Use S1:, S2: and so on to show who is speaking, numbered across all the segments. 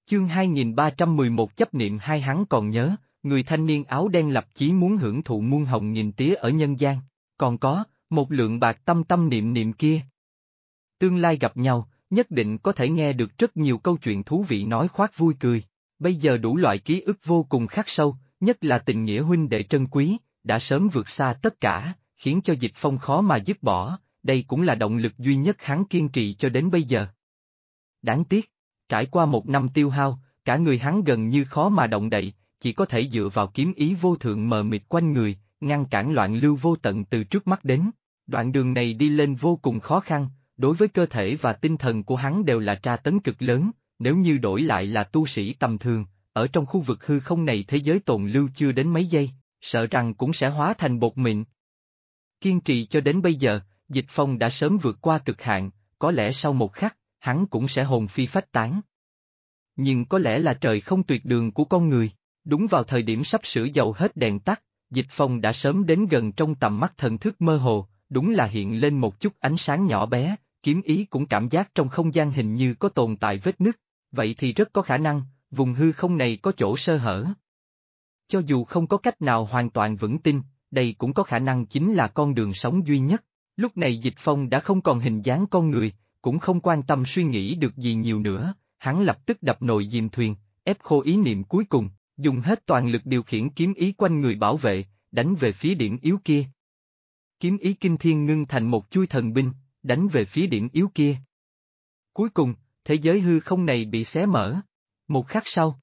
S1: Chương 2311 chấp niệm hai. Hắn còn nhớ, người thanh niên áo đen lập chí muốn hưởng thụ muôn hồng nghìn tía ở nhân gian, còn có, một lượng bạc tâm tâm niệm niệm kia. Tương lai gặp nhau, nhất định có thể nghe được rất nhiều câu chuyện thú vị nói khoác vui cười. Bây giờ đủ loại ký ức vô cùng khắc sâu, nhất là tình nghĩa huynh đệ trân quý, đã sớm vượt xa tất cả, khiến cho Dịch Phong khó mà dứt bỏ, đây cũng là động lực duy nhất hắn kiên trì cho đến bây giờ. Đáng tiếc, trải qua một năm tiêu hao, cả người hắn gần như khó mà động đậy, chỉ có thể dựa vào kiếm ý vô thượng mờ mịt quanh người, ngăn cản loạn lưu vô tận từ trước mắt đến. Đoạn đường này đi lên vô cùng khó khăn, đối với cơ thể và tinh thần của hắn đều là tra tấn cực lớn, nếu như đổi lại là tu sĩ tầm thường, ở trong khu vực hư không này thế giới tồn lưu chưa đến mấy giây, sợ rằng cũng sẽ hóa thành bột mịn. Kiên trì cho đến bây giờ, Dịch Phong đã sớm vượt qua cực hạn, có lẽ sau một khắc, hắn cũng sẽ hồn phi phách tán. Nhưng có lẽ là trời không tuyệt đường của con người, đúng vào thời điểm sắp sửa dầu hết đèn tắt, Dịch Phong đã sớm đến gần trong tầm mắt thần thức mơ hồ, đúng là hiện lên một chút ánh sáng nhỏ bé, kiếm ý cũng cảm giác trong không gian hình như có tồn tại vết nứt, vậy thì rất có khả năng, vùng hư không này có chỗ sơ hở. Cho dù không có cách nào hoàn toàn vững tin, đây cũng có khả năng chính là con đường sống duy nhất. Lúc này Dịch Phong đã không còn hình dáng con người, cũng không quan tâm suy nghĩ được gì nhiều nữa, hắn lập tức đập nồi dìm thuyền, ép khô ý niệm cuối cùng, dùng hết toàn lực điều khiển kiếm ý quanh người bảo vệ, đánh về phía điểm yếu kia. Kiếm ý kinh thiên ngưng thành một chuôi thần binh, đánh về phía điểm yếu kia. Cuối cùng, thế giới hư không này bị xé mở. Một khắc sau,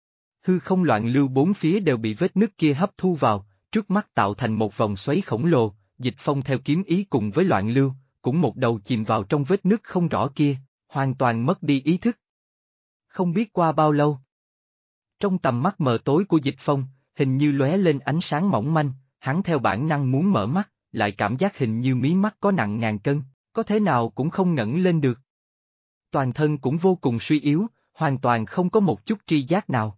S1: hư không loạn lưu bốn phía đều bị vết nứt kia hấp thu vào, trước mắt tạo thành một vòng xoáy khổng lồ, Dịch Phong theo kiếm ý cùng với loạn lưu, cũng một đầu chìm vào trong vết nứt không rõ kia, hoàn toàn mất đi ý thức. Không biết qua bao lâu. Trong tầm mắt mờ tối của Dịch Phong, hình như lóe lên ánh sáng mỏng manh, hắn theo bản năng muốn mở mắt, lại cảm giác hình như mí mắt có nặng ngàn cân, có thế nào cũng không ngẩng lên được. Toàn thân cũng vô cùng suy yếu, hoàn toàn không có một chút tri giác nào.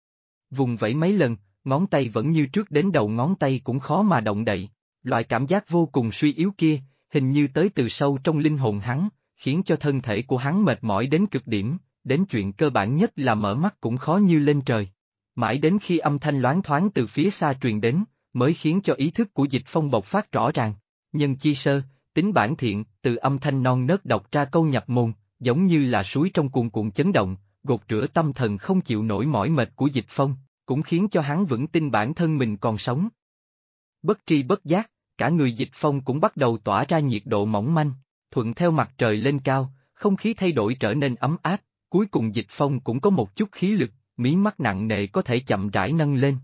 S1: Vùng vẫy mấy lần, ngón tay vẫn như trước đến đầu ngón tay cũng khó mà động đậy, loại cảm giác vô cùng suy yếu kia, hình như tới từ sâu trong linh hồn hắn, khiến cho thân thể của hắn mệt mỏi đến cực điểm, đến chuyện cơ bản nhất là mở mắt cũng khó như lên trời. Mãi đến khi âm thanh loáng thoáng từ phía xa truyền đến, mới khiến cho ý thức của Dịch Phong bộc phát rõ ràng. Nhân chi sơ, tính bản thiện, từ âm thanh non nớt đọc ra câu nhập môn, giống như là suối trong cuồn cuộn chấn động, gột rửa tâm thần không chịu nổi mỏi mệt của Dịch Phong, cũng khiến cho hắn vững tin bản thân mình còn sống. Bất tri bất giác, cả người Dịch Phong cũng bắt đầu tỏa ra nhiệt độ mỏng manh, thuận theo mặt trời lên cao, không khí thay đổi trở nên ấm áp, cuối cùng Dịch Phong cũng có một chút khí lực, mí mắt nặng nề có thể chậm rãi nâng lên.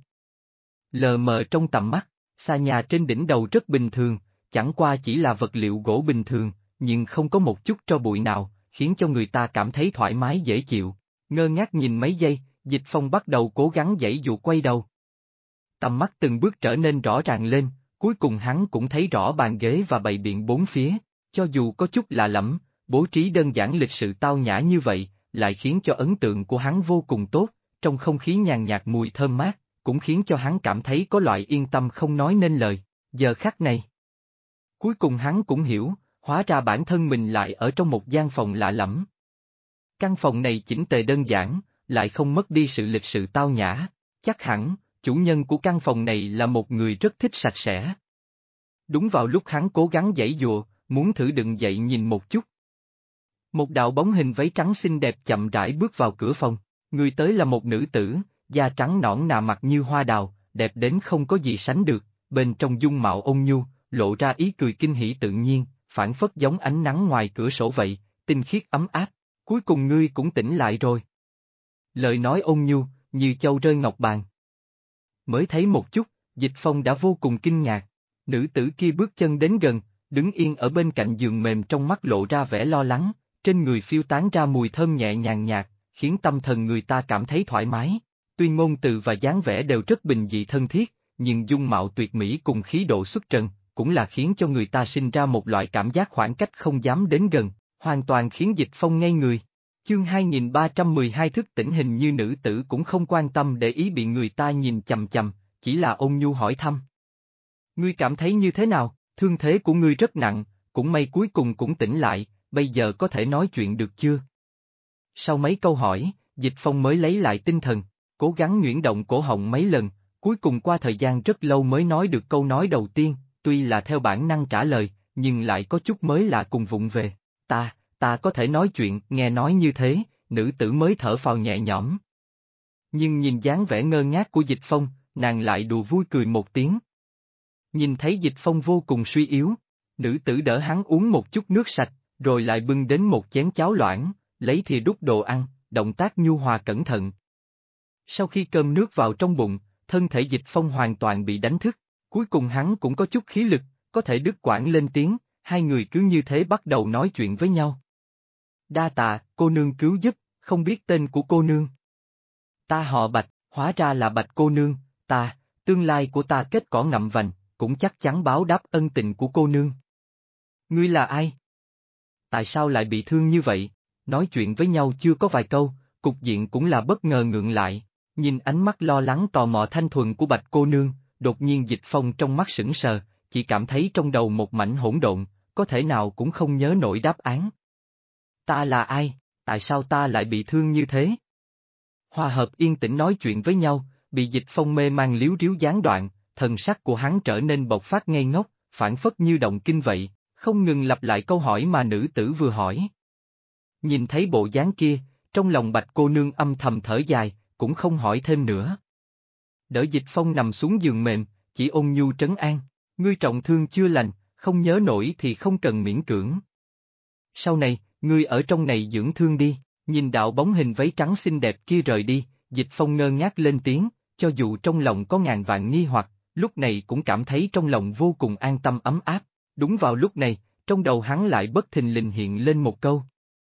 S1: Lờ mờ trong tầm mắt, xà nhà trên đỉnh đầu rất bình thường, chẳng qua chỉ là vật liệu gỗ bình thường, nhưng không có một chút tro bụi nào, khiến cho người ta cảm thấy thoải mái dễ chịu. Ngơ ngác nhìn mấy giây, Dịch Phong bắt đầu cố gắng giãy dụ quay đầu. Tầm mắt từng bước trở nên rõ ràng lên, cuối cùng hắn cũng thấy rõ bàn ghế và bày biện bốn phía, cho dù có chút lạ lẫm, bố trí đơn giản lịch sự tao nhã như vậy, lại khiến cho ấn tượng của hắn vô cùng tốt, trong không khí nhàn nhạt mùi thơm mát, cũng khiến cho hắn cảm thấy có loại yên tâm không nói nên lời, giờ khắc này. Cuối cùng hắn cũng hiểu, hóa ra bản thân mình lại ở trong một gian phòng lạ lẫm. Căn phòng này chỉnh tề đơn giản, lại không mất đi sự lịch sự tao nhã, chắc hẳn, chủ nhân của căn phòng này là một người rất thích sạch sẽ. Đúng vào lúc hắn cố gắng giãy giụa, muốn thử đứng dậy nhìn một chút. Một đạo bóng hình váy trắng xinh đẹp chậm rãi bước vào cửa phòng, người tới là một nữ tử, da trắng nõn nà mặt như hoa đào, đẹp đến không có gì sánh được, bên trong dung mạo ôn nhu, lộ ra ý cười kinh hỉ tự nhiên, phảng phất giống ánh nắng ngoài cửa sổ vậy, tinh khiết ấm áp, cuối cùng ngươi cũng tỉnh lại rồi. Lời nói ôn nhu, như châu rơi ngọc bàn. Mới thấy một chút, Dịch Phong đã vô cùng kinh ngạc, nữ tử kia bước chân đến gần, đứng yên ở bên cạnh giường mềm trong mắt lộ ra vẻ lo lắng, trên người phiêu tán ra mùi thơm nhẹ nhàng nhạt, khiến tâm thần người ta cảm thấy thoải mái. Tuy ngôn từ và dáng vẻ đều rất bình dị thân thiết, nhưng dung mạo tuyệt mỹ cùng khí độ xuất trần, cũng là khiến cho người ta sinh ra một loại cảm giác khoảng cách không dám đến gần, hoàn toàn khiến Dịch Phong ngây người. Chương 2312 thức tỉnh hình như nữ tử cũng không quan tâm để ý bị người ta nhìn chằm chằm, chỉ là ôn nhu hỏi thăm. Ngươi cảm thấy như thế nào, thương thế của ngươi rất nặng, cũng may cuối cùng cũng tỉnh lại, bây giờ có thể nói chuyện được chưa? Sau mấy câu hỏi, Dịch Phong mới lấy lại tinh thần, cố gắng nhuyễn động cổ họng mấy lần, cuối cùng qua thời gian rất lâu mới nói được câu nói đầu tiên, tuy là theo bản năng trả lời, nhưng lại có chút mới lạ cùng vụng về. Ta có thể nói chuyện, nghe nói như thế, nữ tử mới thở phào nhẹ nhõm. Nhưng nhìn dáng vẻ ngơ ngác của Dịch Phong, nàng lại đùa vui cười một tiếng. Nhìn thấy Dịch Phong vô cùng suy yếu, nữ tử đỡ hắn uống một chút nước sạch, rồi lại bưng đến một chén cháo loãng, lấy thìa đút đồ ăn, động tác nhu hòa cẩn thận. Sau khi cơm nước vào trong bụng, thân thể Dịch Phong hoàn toàn bị đánh thức, cuối cùng hắn cũng có chút khí lực, có thể đứt quãng lên tiếng, hai người cứ như thế bắt đầu nói chuyện với nhau. Đa tạ, cô nương cứu giúp, không biết tên của cô nương. Ta họ Bạch, hóa ra là Bạch cô nương, tương lai của ta kết cỏ ngậm vành, cũng chắc chắn báo đáp ân tình của cô nương. Ngươi là ai? Tại sao lại bị thương như vậy? Nói chuyện với nhau chưa có vài câu, cục diện cũng là bất ngờ ngượng lại, nhìn ánh mắt lo lắng tò mò thanh thuần của Bạch cô nương, đột nhiên Dịch Phong trong mắt sững sờ, chỉ cảm thấy trong đầu một mảnh hỗn độn, có thể nào cũng không nhớ nổi đáp án. Ta là ai? Tại sao ta lại bị thương như thế? Hòa hợp yên tĩnh nói chuyện với nhau, bị Dịch Phong mê mang líu ríu gián đoạn, thần sắc của hắn trở nên bộc phát ngây ngốc, phảng phất như động kinh vậy, không ngừng lặp lại câu hỏi mà nữ tử vừa hỏi. Nhìn thấy bộ dáng kia, trong lòng Bạch cô nương âm thầm thở dài, cũng không hỏi thêm nữa. Đỡ Dịch Phong nằm xuống giường mềm, chỉ ôn nhu trấn an, ngươi trọng thương chưa lành, không nhớ nổi thì không cần miễn cưỡng. Sau này, ngươi ở trong này dưỡng thương đi, nhìn đạo bóng hình váy trắng xinh đẹp kia rời đi, Dịch Phong ngơ ngác lên tiếng, cho dù trong lòng có ngàn vạn nghi hoặc, lúc này cũng cảm thấy trong lòng vô cùng an tâm ấm áp. Đúng vào lúc này, trong đầu hắn lại bất thình lình hiện lên một câu.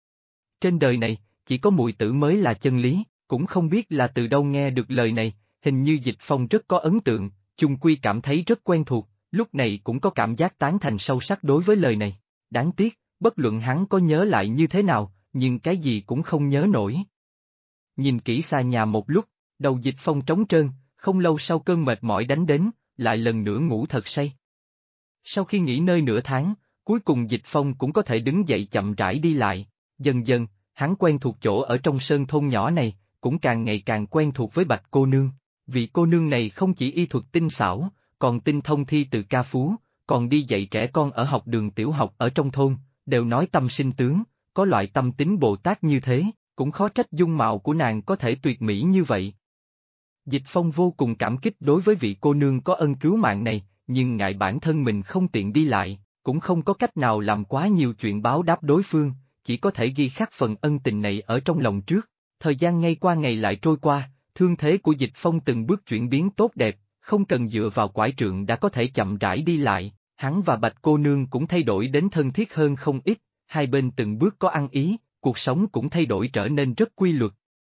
S1: Trên đời này, chỉ có muội tử mới là chân lý, cũng không biết là từ đâu nghe được lời này, hình như Dịch Phong rất có ấn tượng, chung quy cảm thấy rất quen thuộc, lúc này cũng có cảm giác tán thành sâu sắc đối với lời này. Đáng tiếc, bất luận hắn có nhớ lại như thế nào, nhưng cái gì cũng không nhớ nổi. Nhìn kỹ xa nhà một lúc, đầu Dịch Phong trống trơn, không lâu sau cơn mệt mỏi đánh đến, lại lần nữa ngủ thật say. Sau khi nghỉ ngơi nửa tháng, cuối cùng Dịch Phong cũng có thể đứng dậy chậm rãi đi lại, dần dần, hắn quen thuộc chỗ ở trong sơn thôn nhỏ này, cũng càng ngày càng quen thuộc với Bạch cô nương. Vị cô nương này không chỉ y thuật tinh xảo, còn tinh thông thi từ ca phú, còn đi dạy trẻ con ở học đường tiểu học ở trong thôn, đều nói tâm sinh tướng, có loại tâm tính Bồ Tát như thế, cũng khó trách dung mạo của nàng có thể tuyệt mỹ như vậy. Dịch Phong vô cùng cảm kích đối với vị cô nương có ân cứu mạng này, nhưng ngại bản thân mình không tiện đi lại, cũng không có cách nào làm quá nhiều chuyện báo đáp đối phương, chỉ có thể ghi khắc phần ân tình này ở trong lòng trước. Thời gian ngày qua ngày lại trôi qua, thương thế của Dịch Phong từng bước chuyển biến tốt đẹp, không cần dựa vào quải trượng đã có thể chậm rãi đi lại, hắn và Bạch cô nương cũng thay đổi đến thân thiết hơn không ít, hai bên từng bước có ăn ý, cuộc sống cũng thay đổi trở nên rất quy luật.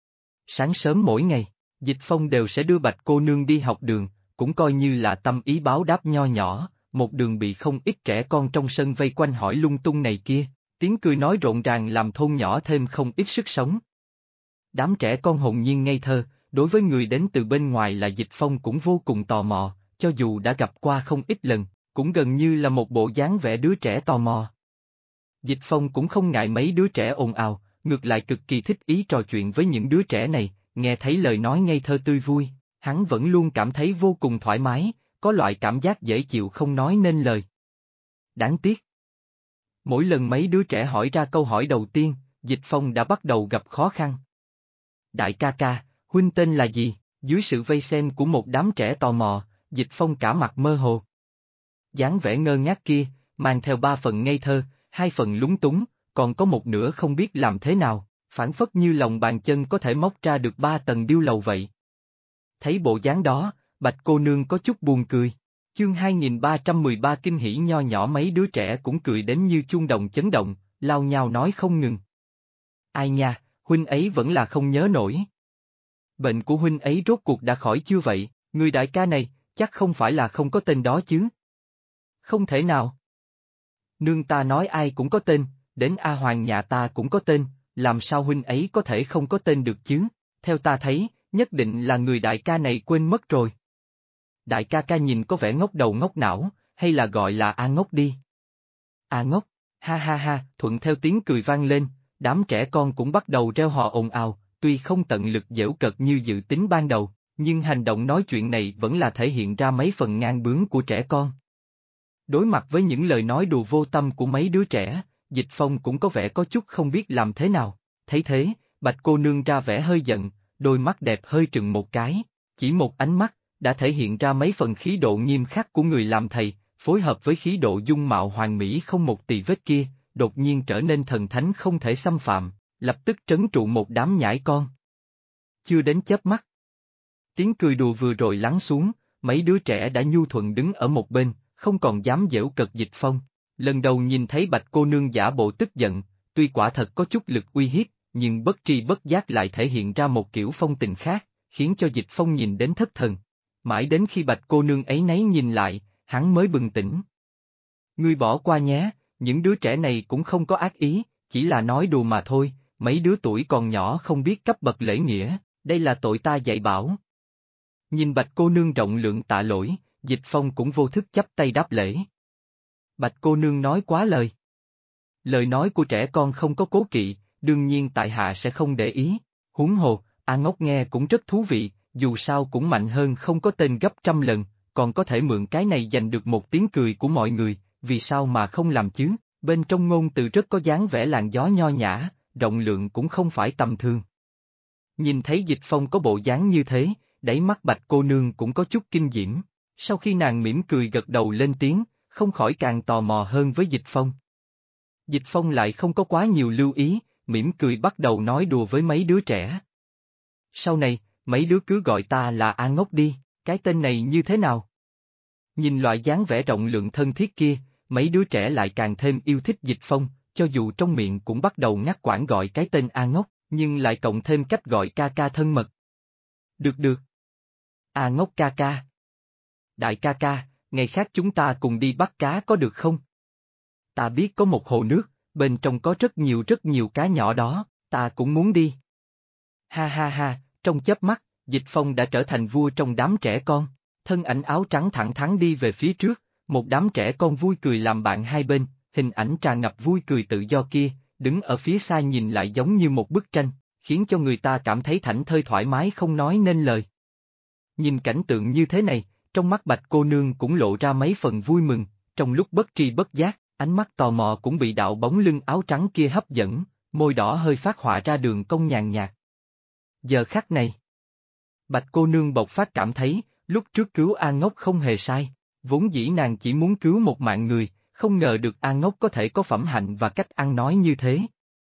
S1: Sáng sớm mỗi ngày, Dịch Phong đều sẽ đưa Bạch cô nương đi học đường, cũng coi như là tâm ý báo đáp nho nhỏ, một đường bị không ít trẻ con trong sân vây quanh hỏi lung tung này kia, tiếng cười nói rộn ràng làm thôn nhỏ thêm không ít sức sống. Đám trẻ con hồn nhiên ngây thơ, đối với người đến từ bên ngoài là Dịch Phong cũng vô cùng tò mò, cho dù đã gặp qua không ít lần, cũng gần như là một bộ dáng vẻ đứa trẻ tò mò. Dịch Phong cũng không ngại mấy đứa trẻ ồn ào, ngược lại cực kỳ thích ý trò chuyện với những đứa trẻ này, nghe thấy lời nói ngây thơ tươi vui, hắn vẫn luôn cảm thấy vô cùng thoải mái, có loại cảm giác dễ chịu không nói nên lời. Đáng tiếc. Mỗi lần mấy đứa trẻ hỏi ra câu hỏi đầu tiên, Dịch Phong đã bắt đầu gặp khó khăn. Đại ca ca, huynh tên là gì? Dưới sự vây xem của một đám trẻ tò mò, Dịch Phong cả mặt mơ hồ. Dáng vẻ ngơ ngác kia, mang theo 3 phần ngây thơ, 2 phần lúng túng, còn có một nửa không biết làm thế nào, phảng phất như lòng bàn chân có thể móc ra được 3 tầng điêu lầu vậy. Thấy bộ dáng đó, Bạch cô nương có chút buồn cười. Chương 2313 kinh hỉ nho nhỏ mấy đứa trẻ cũng cười đến như chuông đồng chấn động, lao nhao nói không ngừng. Ai nha, huynh ấy vẫn là không nhớ nổi. Bệnh của huynh ấy rốt cuộc đã khỏi chưa vậy, người đại ca này, chắc không phải là không có tên đó chứ? Không thể nào. Nương ta nói ai cũng có tên, đến A Hoàng nhà ta cũng có tên, làm sao huynh ấy có thể không có tên được chứ? Theo ta thấy, nhất định là người đại ca này quên mất rồi. Đại ca ca nhìn có vẻ ngốc đầu ngốc não, hay là gọi là A ngốc đi. A ngốc, ha ha ha, thuận theo tiếng cười vang lên, đám trẻ con cũng bắt đầu reo hò ồn ào, tuy không tận lực giễu cợt như dự tính ban đầu, nhưng hành động nói chuyện này vẫn là thể hiện ra mấy phần ngang bướng của trẻ con. Đối mặt với những lời nói đùa vô tâm của mấy đứa trẻ, Dịch Phong cũng có vẻ có chút không biết làm thế nào, thấy thế, Bạch cô nương ra vẻ hơi giận, đôi mắt đẹp hơi trừng một cái, chỉ một ánh mắt, đã thể hiện ra mấy phần khí độ nghiêm khắc của người làm thầy, phối hợp với khí độ dung mạo hoàn mỹ không một tì vết kia, đột nhiên trở nên thần thánh không thể xâm phạm, lập tức trấn trụ một đám nhãi con. Chưa đến chớp mắt. Tiếng cười đùa vừa rồi lắng xuống, mấy đứa trẻ đã nhu thuận đứng ở một bên, không còn dám giễu cợt Dịch Phong. Lần đầu nhìn thấy Bạch cô nương giả bộ tức giận, tuy quả thật có chút lực uy hiếp, nhưng bất tri bất giác lại thể hiện ra một kiểu phong tình khác, khiến cho Dịch Phong nhìn đến thất thần. Mãi đến khi Bạch cô nương ấy nấy nhìn lại, hắn mới bừng tỉnh. Ngươi bỏ qua nhé, những đứa trẻ này cũng không có ác ý, chỉ là nói đùa mà thôi, mấy đứa tuổi còn nhỏ không biết cấp bậc lễ nghĩa, đây là tội ta dạy bảo. Nhìn Bạch cô nương rộng lượng tạ lỗi, Dịch Phong cũng vô thức chắp tay đáp lễ. Bạch cô nương nói quá lời. Lời nói của trẻ con không có cố kỵ, đương nhiên tại hạ sẽ không để ý. Huống hồ, A Ngốc nghe cũng rất thú vị, dù sao cũng mạnh hơn không có tên gấp trăm lần, còn có thể mượn cái này giành được một tiếng cười của mọi người, vì sao mà không làm chứ, bên trong ngôn từ rất có dáng vẻ làn gió nho nhã, rộng lượng cũng không phải tầm thường. Nhìn thấy Dịch Phong có bộ dáng như thế, đáy mắt Bạch cô nương cũng có chút kinh diễm, sau khi nàng mỉm cười gật đầu lên tiếng, không khỏi càng tò mò hơn với Dịch Phong. Dịch Phong lại không có quá nhiều lưu ý, mỉm cười bắt đầu nói đùa với mấy đứa trẻ. Sau này, mấy đứa cứ gọi ta là A Ngốc đi, cái tên này như thế nào? Nhìn loại dáng vẻ rộng lượng thân thiết kia, mấy đứa trẻ lại càng thêm yêu thích Dịch Phong, cho dù trong miệng cũng bắt đầu ngắt quãng gọi cái tên A Ngốc, nhưng lại cộng thêm cách gọi ca ca thân mật. Được được. A Ngốc ca ca. Đại ca ca, ngày khác chúng ta cùng đi bắt cá có được không? Ta biết có một hồ nước, bên trong có rất nhiều cá nhỏ đó, ta cũng muốn đi. Ha ha ha, trong chớp mắt, Dịch Phong đã trở thành vua trong đám trẻ con, thân ảnh áo trắng thẳng thắn đi về phía trước, một đám trẻ con vui cười làm bạn hai bên, hình ảnh tràn ngập vui cười tự do kia, đứng ở phía xa nhìn lại giống như một bức tranh, khiến cho người ta cảm thấy thảnh thơi thoải mái không nói nên lời. Nhìn cảnh tượng như thế này, trong mắt Bạch cô nương cũng lộ ra mấy phần vui mừng, trong lúc bất tri bất giác, ánh mắt tò mò cũng bị đạo bóng lưng áo trắng kia hấp dẫn, môi đỏ hơi phát họa ra đường cong nhàn nhạt. Giờ khắc này, Bạch cô nương bộc phát cảm thấy, lúc trước cứu A Ngốc không hề sai, vốn dĩ nàng chỉ muốn cứu một mạng người, không ngờ được A Ngốc có thể có phẩm hạnh và cách ăn nói như thế.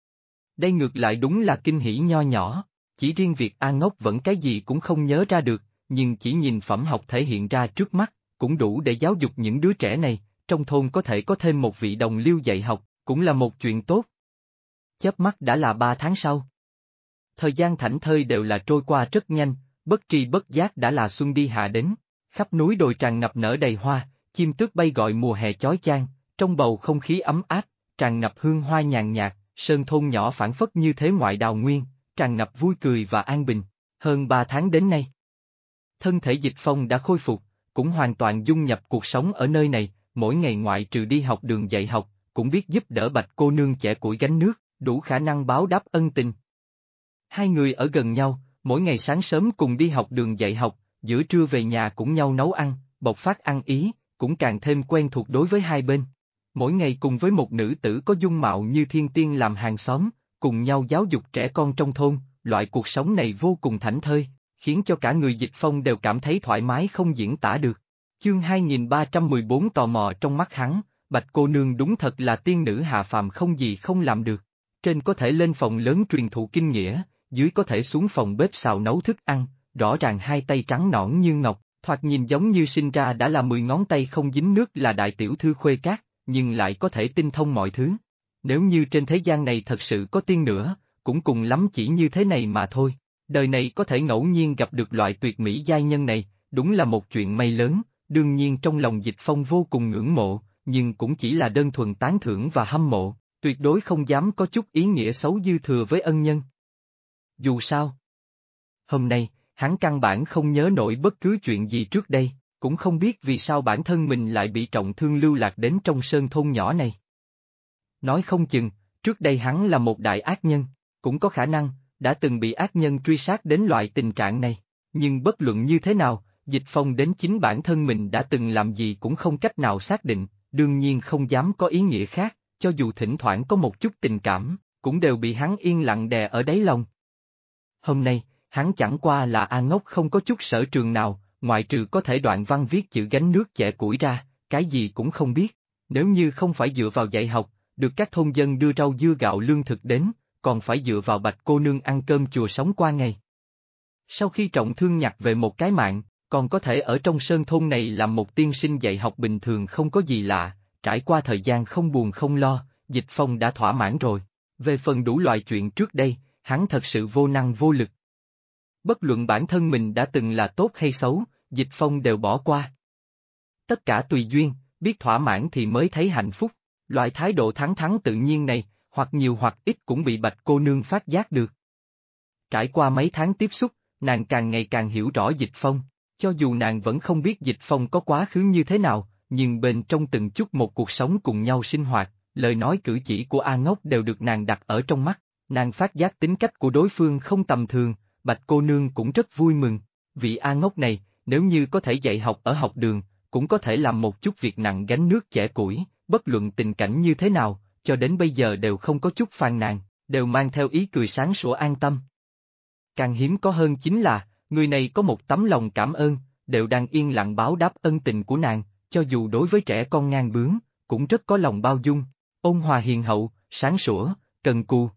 S1: Đây ngược lại đúng là kinh hỉ nho nhỏ, chỉ riêng việc A Ngốc vẫn cái gì cũng không nhớ ra được, nhưng chỉ nhìn phẩm học thể hiện ra trước mắt, cũng đủ để giáo dục những đứa trẻ này, trong thôn có thể có thêm một vị đồng liêu dạy học, cũng là một chuyện tốt. Chớp mắt đã là 3 tháng sau. Thời gian thảnh thơi đều là trôi qua rất nhanh, bất tri bất giác đã là xuân đi hạ đến, khắp núi đồi tràn ngập nở đầy hoa, chim tước bay gọi mùa hè chói chang, trong bầu không khí ấm áp, tràn ngập hương hoa nhàn nhạt, sơn thôn nhỏ phảng phất như thế ngoại đào nguyên, tràn ngập vui cười và an bình. Hơn 3 tháng đến nay, thân thể Dịch Phong đã khôi phục, cũng hoàn toàn dung nhập cuộc sống ở nơi này, mỗi ngày ngoại trừ đi học đường dạy học, cũng biết giúp đỡ Bạch cô nương chẻ củi gánh nước, đủ khả năng báo đáp ân tình. Hai người ở gần nhau, mỗi ngày sáng sớm cùng đi học đường dạy học, giữa trưa về nhà cũng nhau nấu ăn, bộc phát ăn ý, cũng càng thêm quen thuộc đối với hai bên. Mỗi ngày cùng với một nữ tử có dung mạo như thiên tiên làm hàng xóm, cùng nhau giáo dục trẻ con trong thôn, loại cuộc sống này vô cùng thảnh thơi, khiến cho cả người Dịch Phong đều cảm thấy thoải mái không diễn tả được. Chương 2314 tò mò trong mắt hắn, Bạch cô nương đúng thật là tiên nữ hạ phàm không gì không làm được. Trên có thể lên phòng lớn truyền thụ kinh nghĩa, dưới có thể xuống phòng bếp xào nấu thức ăn, rõ ràng hai tay trắng nõn như ngọc, thoạt nhìn giống như sinh ra đã là 10 ngón tay không dính nước là đại tiểu thư khuê cát, nhưng lại có thể tinh thông mọi thứ. Nếu như trên thế gian này thật sự có tiên nữa, cũng cùng lắm chỉ như thế này mà thôi. Đời này có thể ngẫu nhiên gặp được loại tuyệt mỹ giai nhân này, đúng là một chuyện may lớn, đương nhiên trong lòng Dịch Phong vô cùng ngưỡng mộ, nhưng cũng chỉ là đơn thuần tán thưởng và hâm mộ, tuyệt đối không dám có chút ý nghĩa xấu dư thừa với ân nhân. Dù sao, hôm nay, hắn căn bản không nhớ nổi bất cứ chuyện gì trước đây, cũng không biết vì sao bản thân mình lại bị trọng thương lưu lạc đến trong sơn thôn nhỏ này. Nói không chừng, trước đây hắn là một đại ác nhân, cũng có khả năng, đã từng bị ác nhân truy sát đến loại tình trạng này. Nhưng bất luận như thế nào, Dịch Phong đến chính bản thân mình đã từng làm gì cũng không cách nào xác định, đương nhiên không dám có ý nghĩa khác, cho dù thỉnh thoảng có một chút tình cảm, cũng đều bị hắn yên lặng đè ở đáy lòng. Hôm nay, hắn chẳng qua là A Ngốc không có chút sở trường nào, ngoại trừ có thể đoạn văn viết chữ gánh nước chẻ củi ra, cái gì cũng không biết. Nếu như không phải dựa vào dạy học, được các thôn dân đưa rau dưa gạo lương thực đến, còn phải dựa vào Bạch cô nương ăn cơm chùa sống qua ngày. Sau khi trọng thương nhặt về một cái mạng, còn có thể ở trong sơn thôn này làm một tiên sinh dạy học bình thường không có gì lạ, trải qua thời gian không buồn không lo, Dịch Phong đã thỏa mãn rồi. Về phần đủ loại chuyện trước đây, hắn thật sự vô năng vô lực. Bất luận bản thân mình đã từng là tốt hay xấu, Dịch Phong đều bỏ qua. Tất cả tùy duyên, biết thỏa mãn thì mới thấy hạnh phúc. Loại thái độ thẳng thắn tự nhiên này, hoặc nhiều hoặc ít cũng bị Bạch cô nương phát giác được. Trải qua mấy tháng tiếp xúc, nàng càng ngày càng hiểu rõ Dịch Phong. Cho dù nàng vẫn không biết Dịch Phong có quá khứ như thế nào, nhưng bên trong từng chút một cuộc sống cùng nhau sinh hoạt, lời nói cử chỉ của A Ngốc đều được nàng đặt ở trong mắt. Nàng phát giác tính cách của đối phương không tầm thường, Bạch cô nương cũng rất vui mừng. Vị A Ngốc này, nếu như có thể dạy học ở học đường, cũng có thể làm một chút việc nặng gánh nước chẻ củi, bất luận tình cảnh như thế nào, cho đến bây giờ đều không có chút phàn nàn, đều mang theo ý cười sáng sủa an tâm. Càng hiếm có hơn chính là, người này có một tấm lòng cảm ơn, đều đang yên lặng báo đáp ân tình của nàng, cho dù đối với trẻ con ngang bướng, cũng rất có lòng bao dung, ôn hòa hiền hậu, sáng sủa, cần cù.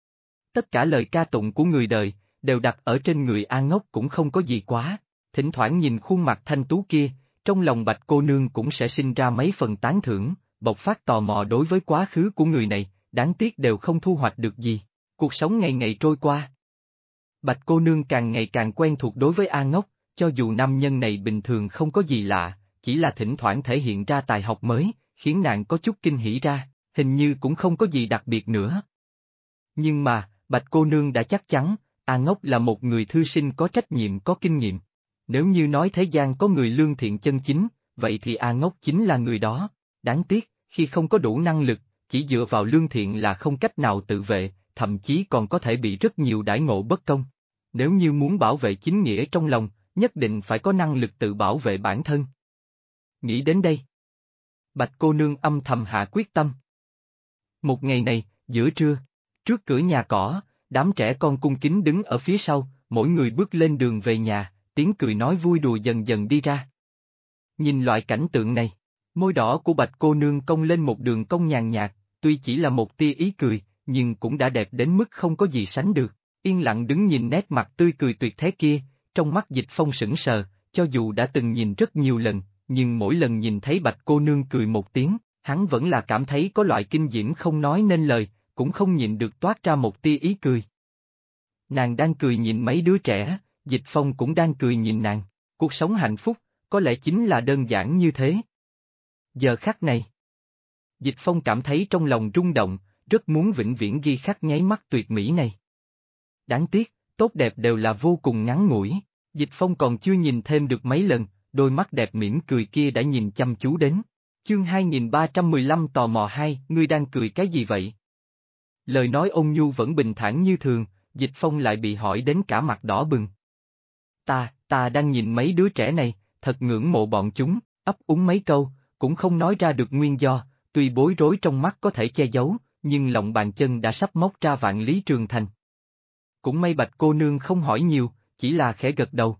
S1: Tất cả lời ca tụng của người đời, đều đặt ở trên người A Ngốc cũng không có gì quá, thỉnh thoảng nhìn khuôn mặt thanh tú kia, trong lòng Bạch cô nương cũng sẽ sinh ra mấy phần tán thưởng, bộc phát tò mò đối với quá khứ của người này, đáng tiếc đều không thu hoạch được gì. Cuộc sống ngày ngày trôi qua. Bạch cô nương càng ngày càng quen thuộc đối với A Ngốc, cho dù nam nhân này bình thường không có gì lạ, chỉ là thỉnh thoảng thể hiện ra tài học mới, khiến nàng có chút kinh hỉ ra, hình như cũng không có gì đặc biệt nữa. Nhưng mà, Bạch cô nương đã chắc chắn, A Ngốc là một người thư sinh có trách nhiệm có kinh nghiệm. Nếu như nói thế gian có người lương thiện chân chính, vậy thì A Ngốc chính là người đó. Đáng tiếc, khi không có đủ năng lực, chỉ dựa vào lương thiện là không cách nào tự vệ, thậm chí còn có thể bị rất nhiều đãi ngộ bất công. Nếu như muốn bảo vệ chính nghĩa trong lòng, nhất định phải có năng lực tự bảo vệ bản thân. Nghĩ đến đây, Bạch cô nương âm thầm hạ quyết tâm. Một ngày này, giữa trưa, trước cửa nhà cỏ, đám trẻ con cung kính đứng ở phía sau, mỗi người bước lên đường về nhà, tiếng cười nói vui đùa dần dần đi ra. Nhìn loại cảnh tượng này, môi đỏ của Bạch cô nương cong lên một đường cong nhàn nhạt, tuy chỉ là một tia ý cười, nhưng cũng đã đẹp đến mức không có gì sánh được. Yên lặng đứng nhìn nét mặt tươi cười tuyệt thế kia, trong mắt Dịch Phong sững sờ, cho dù đã từng nhìn rất nhiều lần, nhưng mỗi lần nhìn thấy Bạch cô nương cười một tiếng, hắn vẫn là cảm thấy có loại kinh diễm không nói nên lời, cũng không nhịn được toát ra một tia ý cười. Nàng đang cười nhìn mấy đứa trẻ, Dịch Phong cũng đang cười nhìn nàng, cuộc sống hạnh phúc, có lẽ chính là đơn giản như thế. Giờ khắc này, Dịch Phong cảm thấy trong lòng rung động, rất muốn vĩnh viễn ghi khắc nháy mắt tuyệt mỹ này. Đáng tiếc, tốt đẹp đều là vô cùng ngắn ngủi, Dịch Phong còn chưa nhìn thêm được mấy lần, đôi mắt đẹp mỉm cười kia đã nhìn chăm chú đến. Chương 2315 tò mò 2, ngươi đang cười cái gì vậy? Lời nói ôn nhu vẫn bình thản như thường, Dịch Phong lại bị hỏi đến cả mặt đỏ bừng. Ta đang nhìn mấy đứa trẻ này, thật ngưỡng mộ bọn chúng, ấp úng mấy câu, cũng không nói ra được nguyên do, tuy bối rối trong mắt có thể che giấu, nhưng lòng bàn chân đã sắp móc ra vạn lý trường thành. Cũng may Bạch cô nương không hỏi nhiều, chỉ là khẽ gật đầu.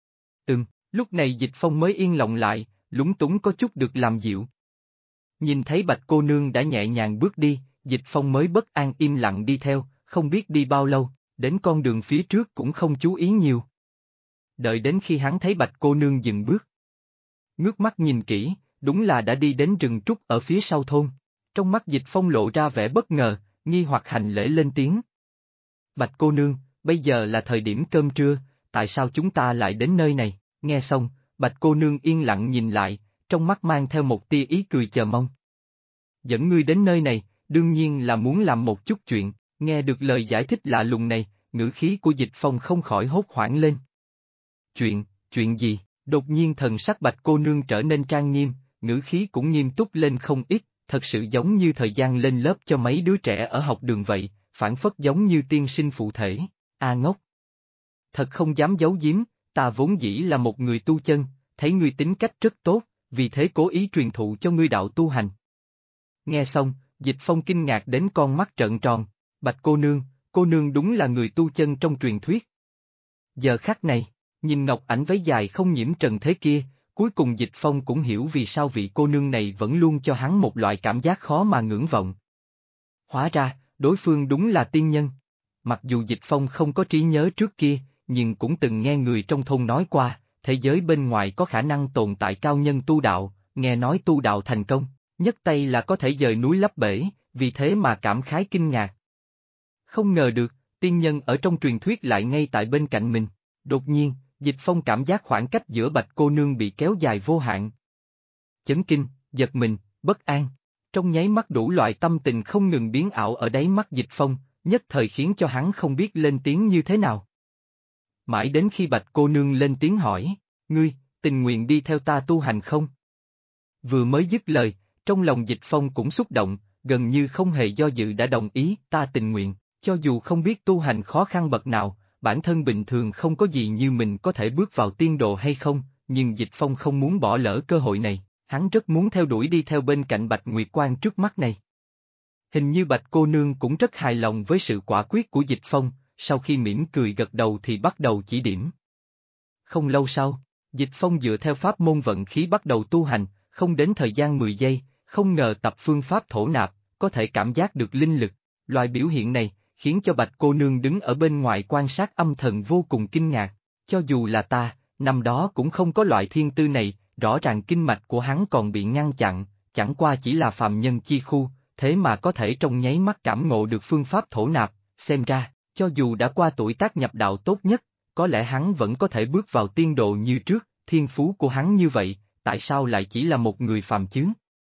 S1: Lúc này Dịch Phong mới yên lòng lại, lúng túng có chút được làm dịu. Nhìn thấy Bạch cô nương đã nhẹ nhàng bước đi, Dịch Phong mới bất an im lặng đi theo, không biết đi bao lâu, đến con đường phía trước cũng không chú ý nhiều. Đợi đến khi hắn thấy Bạch cô nương dừng bước. Ngước mắt nhìn kỹ, đúng là đã đi đến rừng trúc ở phía sau thôn. Trong mắt Dịch Phong lộ ra vẻ bất ngờ, nghi hoặc hành lễ lên tiếng. Bạch cô nương, bây giờ là thời điểm cơm trưa, tại sao chúng ta lại đến nơi này? Nghe xong, Bạch cô nương yên lặng nhìn lại, trong mắt mang theo một tia ý cười chờ mong. Dẫn ngươi đến nơi này, đương nhiên là muốn làm một chút chuyện, nghe được lời giải thích lạ lùng này, ngữ khí của Dịch Phong không khỏi hốt hoảng lên. Chuyện gì? Đột nhiên thần sắc Bạch cô nương trở nên trang nghiêm, ngữ khí cũng nghiêm túc lên không ít, thật sự giống như thời gian lên lớp cho mấy đứa trẻ ở học đường vậy, phảng phất giống như tiên sinh phụ thể. ngốc. Thật không dám giấu giếm, ta vốn dĩ là một người tu chân, thấy ngươi tính cách rất tốt, vì thế cố ý truyền thụ cho ngươi đạo tu hành. Nghe xong, Dịch Phong kinh ngạc đến con mắt trợn tròn, Bạch cô nương đúng là người tu chân trong truyền thuyết. Giờ khắc này, nhìn ngọc ảnh váy dài không nhiễm trần thế kia, cuối cùng Dịch Phong cũng hiểu vì sao vị cô nương này vẫn luôn cho hắn một loại cảm giác khó mà ngưỡng vọng. Hóa ra, đối phương đúng là tiên nhân. Mặc dù Dịch Phong không có trí nhớ trước kia, nhưng cũng từng nghe người trong thôn nói qua, thế giới bên ngoài có khả năng tồn tại cao nhân tu đạo, nghe nói tu đạo thành công, nhấc tay là có thể dời núi lấp bể, vì thế mà cảm khái kinh ngạc. Không ngờ được, tiên nhân ở trong truyền thuyết lại ngay tại bên cạnh mình. Đột nhiên, Dịch Phong cảm giác khoảng cách giữa Bạch cô nương bị kéo dài vô hạn. Chấn kinh, giật mình, bất an. Trong nháy mắt đủ loại tâm tình không ngừng biến ảo ở đáy mắt Dịch Phong, nhất thời khiến cho hắn không biết lên tiếng như thế nào. Mãi đến khi Bạch cô nương lên tiếng hỏi, ngươi, tình nguyện đi theo ta tu hành không? Vừa mới dứt lời, trong lòng Dịch Phong cũng xúc động, gần như không hề do dự đã đồng ý, ta tình nguyện, cho dù không biết tu hành khó khăn bậc nào, bản thân bình thường không có gì như mình có thể bước vào tiên độ hay không, nhưng Dịch Phong không muốn bỏ lỡ cơ hội này, hắn rất muốn theo đuổi đi theo bên cạnh Bạch Nguyệt Quang trước mắt này. Hình như Bạch cô nương cũng rất hài lòng với sự quả quyết của Dịch Phong, sau khi mỉm cười gật đầu thì bắt đầu chỉ điểm. Không lâu sau, Dịch Phong dựa theo pháp môn vận khí bắt đầu tu hành, không đến thời gian 10 giây, không ngờ tập phương pháp thổ nạp, có thể cảm giác được linh lực. Loại biểu hiện này, khiến cho Bạch cô nương đứng ở bên ngoài quan sát âm thầm vô cùng kinh ngạc. Cho dù là ta, năm đó cũng không có loại thiên tư này, rõ ràng kinh mạch của hắn còn bị ngăn chặn, chẳng qua chỉ là phàm nhân chi khu, thế mà có thể trong nháy mắt cảm ngộ được phương pháp thổ nạp, xem ra, cho dù đã qua tuổi tác nhập đạo tốt nhất, có lẽ hắn vẫn có thể bước vào tiên độ như trước, thiên phú của hắn như vậy, tại sao lại chỉ là một người phàm chứ?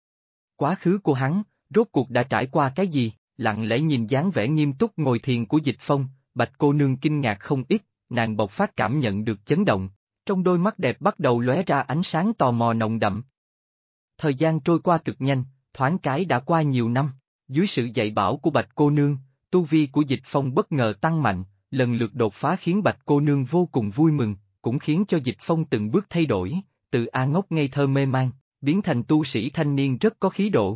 S1: Quá khứ của hắn, rốt cuộc đã trải qua cái gì? Lặng lẽ nhìn dáng vẻ nghiêm túc ngồi thiền của Dịch Phong, Bạch cô nương kinh ngạc không ít, nàng bộc phát cảm nhận được chấn động, trong đôi mắt đẹp bắt đầu lóe ra ánh sáng tò mò nồng đậm. Thời gian trôi qua cực nhanh, thoáng cái đã qua nhiều năm, dưới sự dạy bảo của Bạch cô nương, tu vi của Dịch Phong bất ngờ tăng mạnh, lần lượt đột phá khiến Bạch cô nương vô cùng vui mừng, cũng khiến cho Dịch Phong từng bước thay đổi, từ ngốc ngây thơ mê man, biến thành tu sĩ thanh niên rất có khí độ.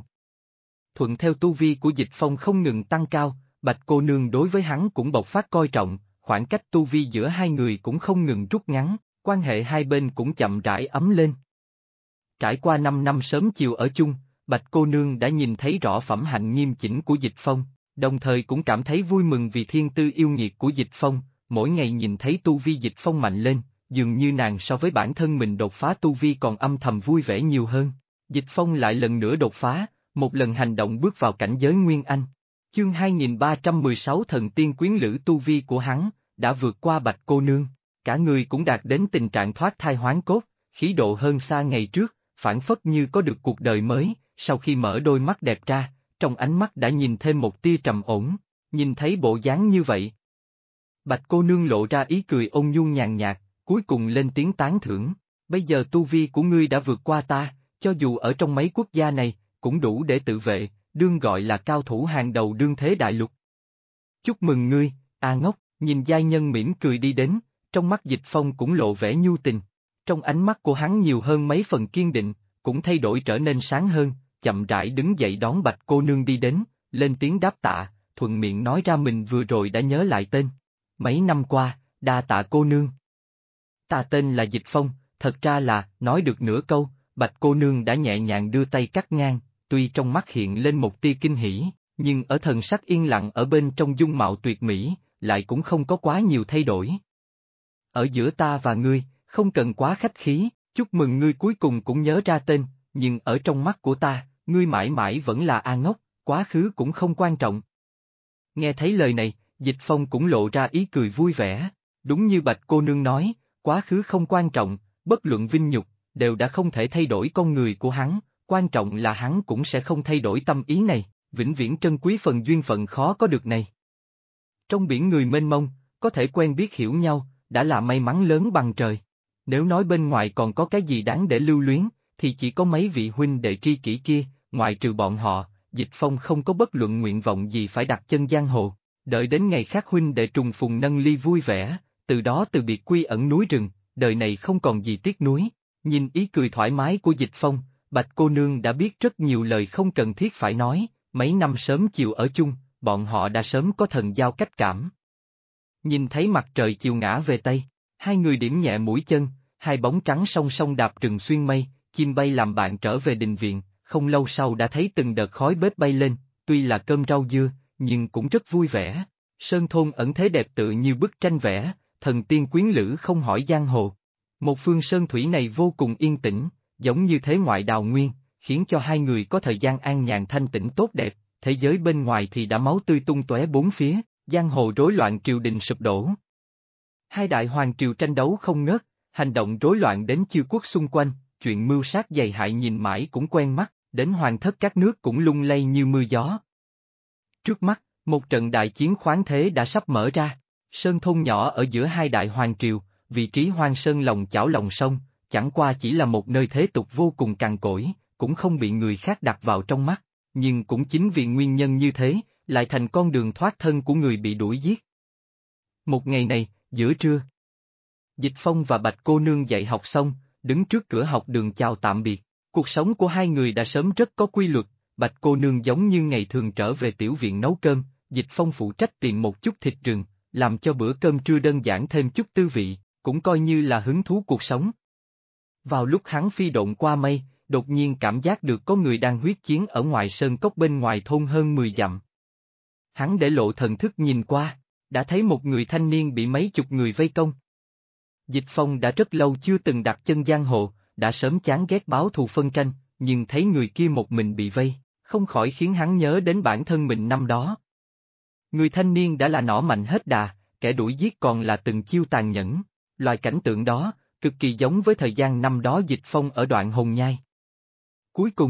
S1: Thuận theo tu vi của Dịch Phong không ngừng tăng cao, Bạch cô nương đối với hắn cũng bộc phát coi trọng, khoảng cách tu vi giữa hai người cũng không ngừng rút ngắn, quan hệ hai bên cũng chậm rãi ấm lên. Trải qua 5 năm sớm chiều ở chung, Bạch cô nương đã nhìn thấy rõ phẩm hạnh nghiêm chỉnh của Dịch Phong, đồng thời cũng cảm thấy vui mừng vì thiên tư yêu nghiệt của Dịch Phong, mỗi ngày nhìn thấy tu vi Dịch Phong mạnh lên, dường như nàng so với bản thân mình đột phá tu vi còn âm thầm vui vẻ nhiều hơn. Dịch Phong lại lần nữa đột phá, một lần hành động bước vào cảnh giới Nguyên Anh. Chương 2316 Thần Tiên Quyến Lữ tu vi của hắn, đã vượt qua Bạch cô nương, cả người cũng đạt đến tình trạng thoát thai hoán cốt, khí độ hơn xa ngày trước, phảng phất như có được cuộc đời mới, sau khi mở đôi mắt đẹp ra, trong ánh mắt đã nhìn thêm một tia trầm ổn, nhìn thấy bộ dáng như vậy. Bạch cô nương lộ ra ý cười ôn nhu nhàn nhạt, cuối cùng lên tiếng tán thưởng, bây giờ tu vi của ngươi đã vượt qua ta, cho dù ở trong mấy quốc gia này, cũng đủ để tự vệ, đương gọi là cao thủ hàng đầu đương thế đại lục. Chúc mừng ngươi, ngốc, nhìn giai nhân mỉm cười đi đến, trong mắt Dịch Phong cũng lộ vẻ nhu tình, trong ánh mắt của hắn nhiều hơn mấy phần kiên định, cũng thay đổi trở nên sáng hơn, chậm rãi đứng dậy đón Bạch cô nương đi đến, lên tiếng đáp tạ, thuận miệng nói ra mình vừa rồi đã nhớ lại tên. Mấy năm qua, đa tạ cô nương. Ta tên là Dịch Phong, thật ra là, nói được nửa câu, Bạch cô nương đã nhẹ nhàng đưa tay cắt ngang, tuy trong mắt hiện lên một tia kinh hỉ, nhưng ở thần sắc yên lặng ở bên trong dung mạo tuyệt mỹ, lại cũng không có quá nhiều thay đổi. Ở giữa ta và ngươi, không cần quá khách khí, chúc mừng ngươi cuối cùng cũng nhớ ra tên, nhưng ở trong mắt của ta, ngươi mãi mãi vẫn là ngốc, quá khứ cũng không quan trọng. Nghe thấy lời này, Dịch Phong cũng lộ ra ý cười vui vẻ, đúng như Bạch cô nương nói, quá khứ không quan trọng, bất luận vinh nhục, đều đã không thể thay đổi con người của hắn, quan trọng là hắn cũng sẽ không thay đổi tâm ý này, vĩnh viễn trân quý phần duyên phận khó có được này. Trong biển người mênh mông, có thể quen biết hiểu nhau, đã là may mắn lớn bằng trời. Nếu nói bên ngoài còn có cái gì đáng để lưu luyến, thì chỉ có mấy vị huynh đệ tri kỷ kia, ngoại trừ bọn họ, Dịch Phong không có bất luận nguyện vọng gì phải đặt chân giang hồ. Đợi đến ngày khác huynh đệ trùng phùng nâng ly vui vẻ, từ đó từ biệt quy ẩn núi rừng, đời này không còn gì tiếc nuối. Nhìn ý cười thoải mái của Dịch Phong, Bạch cô nương đã biết rất nhiều lời không cần thiết phải nói, mấy năm sớm chiều ở chung, bọn họ đã sớm có thần giao cách cảm. Nhìn thấy mặt trời chiều ngã về Tây, hai người điểm nhẹ mũi chân, hai bóng trắng song song đạp rừng xuyên mây, chim bay làm bạn trở về đình viện, không lâu sau đã thấy từng đợt khói bếp bay lên, tuy là cơm rau dưa, nhưng cũng rất vui vẻ. Sơn thôn ẩn thế đẹp tự như bức tranh vẽ, thần tiên quyến lữ không hỏi giang hồ. Một phương sơn thủy này vô cùng yên tĩnh, giống như thế ngoại đào nguyên, khiến cho hai người có thời gian an nhàn thanh tĩnh tốt đẹp, thế giới bên ngoài thì đã máu tươi tung tóe bốn phía, giang hồ rối loạn triều đình sụp đổ. Hai đại hoàng triều tranh đấu không ngớt, hành động rối loạn đến chư quốc xung quanh, chuyện mưu sát dày hại nhìn mãi cũng quen mắt, đến hoàng thất các nước cũng lung lay như mưa gió. Trước mắt, một trận đại chiến khoáng thế đã sắp mở ra. Sơn thôn nhỏ ở giữa hai đại hoàng triều, vị trí hoang sơn lòng chảo lòng sông, chẳng qua chỉ là một nơi thế tục vô cùng cằn cỗi, cũng không bị người khác đặt vào trong mắt, nhưng cũng chính vì nguyên nhân như thế, lại thành con đường thoát thân của người bị đuổi giết. Một ngày này, giữa trưa, Dịch Phong và Bạch cô nương dạy học xong, đứng trước cửa học đường chào tạm biệt. Cuộc sống của hai người đã sớm rất có quy luật, Bạch cô nương giống như ngày thường trở về tiểu viện nấu cơm, Dịch Phong phụ trách tìm một chút thịt rừng, làm cho bữa cơm trưa đơn giản thêm chút tư vị, cũng coi như là hứng thú cuộc sống. Vào lúc hắn phi độn qua mây, đột nhiên cảm giác được có người đang huyết chiến ở ngoài sơn cốc bên ngoài thôn hơn 10 dặm. Hắn để lộ thần thức nhìn qua, đã thấy một người thanh niên bị mấy chục người vây công. Dịch Phong đã rất lâu chưa từng đặt chân giang hồ, đã sớm chán ghét báo thù phân tranh, nhưng thấy người kia một mình bị vây, không khỏi khiến hắn nhớ đến bản thân mình năm đó. Người thanh niên đã là nỏ mạnh hết đà, kẻ đuổi giết còn là từng chiêu tàn nhẫn, loại cảnh tượng đó, cực kỳ giống với thời gian năm đó Dịch Phong ở đoạn Hồng Nhai. Cuối cùng,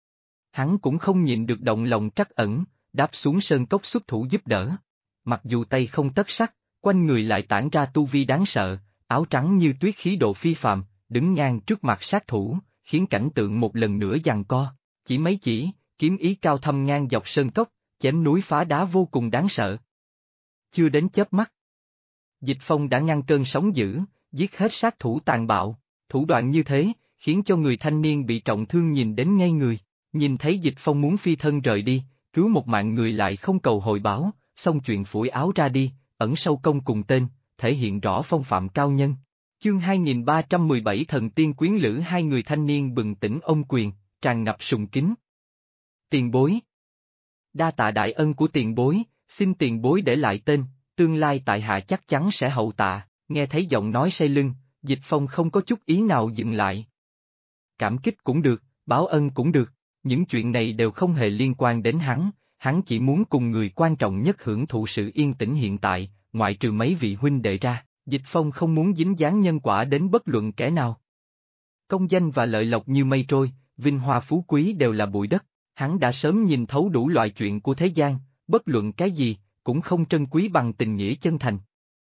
S1: hắn cũng không nhịn được động lòng trắc ẩn, đáp xuống sơn cốc xuất thủ giúp đỡ. Mặc dù tay không tất sắt, quanh người lại tản ra tu vi đáng sợ, áo trắng như tuyết khí độ phi phàm, đứng ngang trước mặt sát thủ, khiến cảnh tượng một lần nữa giằng co. Chỉ mấy chỉ, kiếm ý cao thâm ngang dọc sơn cốc, chém núi phá đá vô cùng đáng sợ. Chưa đến chớp mắt, Dịch Phong đã ngăn cơn sóng dữ, giết hết sát thủ tàn bạo, thủ đoạn như thế, khiến cho người thanh niên bị trọng thương nhìn đến ngây người, nhìn thấy Dịch Phong muốn phi thân rời đi, cứu một mạng người lại không cầu hồi báo, xong chuyện phủi áo ra đi, ẩn sâu công cùng tên, thể hiện rõ phong phạm cao nhân. Chương 2317 Thần tiên quyến lữ hai người thanh niên bừng tỉnh ôm quyền, tràn ngập sùng kính. Tiền bối. Đa tạ đại ân của tiền bối, xin tiền bối để lại tên, tương lai tại hạ chắc chắn sẽ hậu tạ, nghe thấy giọng nói say lưng, Dịch Phong không có chút ý nào dừng lại. Cảm kích cũng được, báo ân cũng được, những chuyện này đều không hề liên quan đến hắn chỉ muốn cùng người quan trọng nhất hưởng thụ sự yên tĩnh hiện tại, ngoại trừ mấy vị huynh đệ ra, Dịch Phong không muốn dính dáng nhân quả đến bất luận kẻ nào. Công danh và lợi lộc như mây trôi, vinh hoa phú quý đều là bụi đất, hắn đã sớm nhìn thấu đủ loại chuyện của thế gian, bất luận cái gì, cũng không trân quý bằng tình nghĩa chân thành.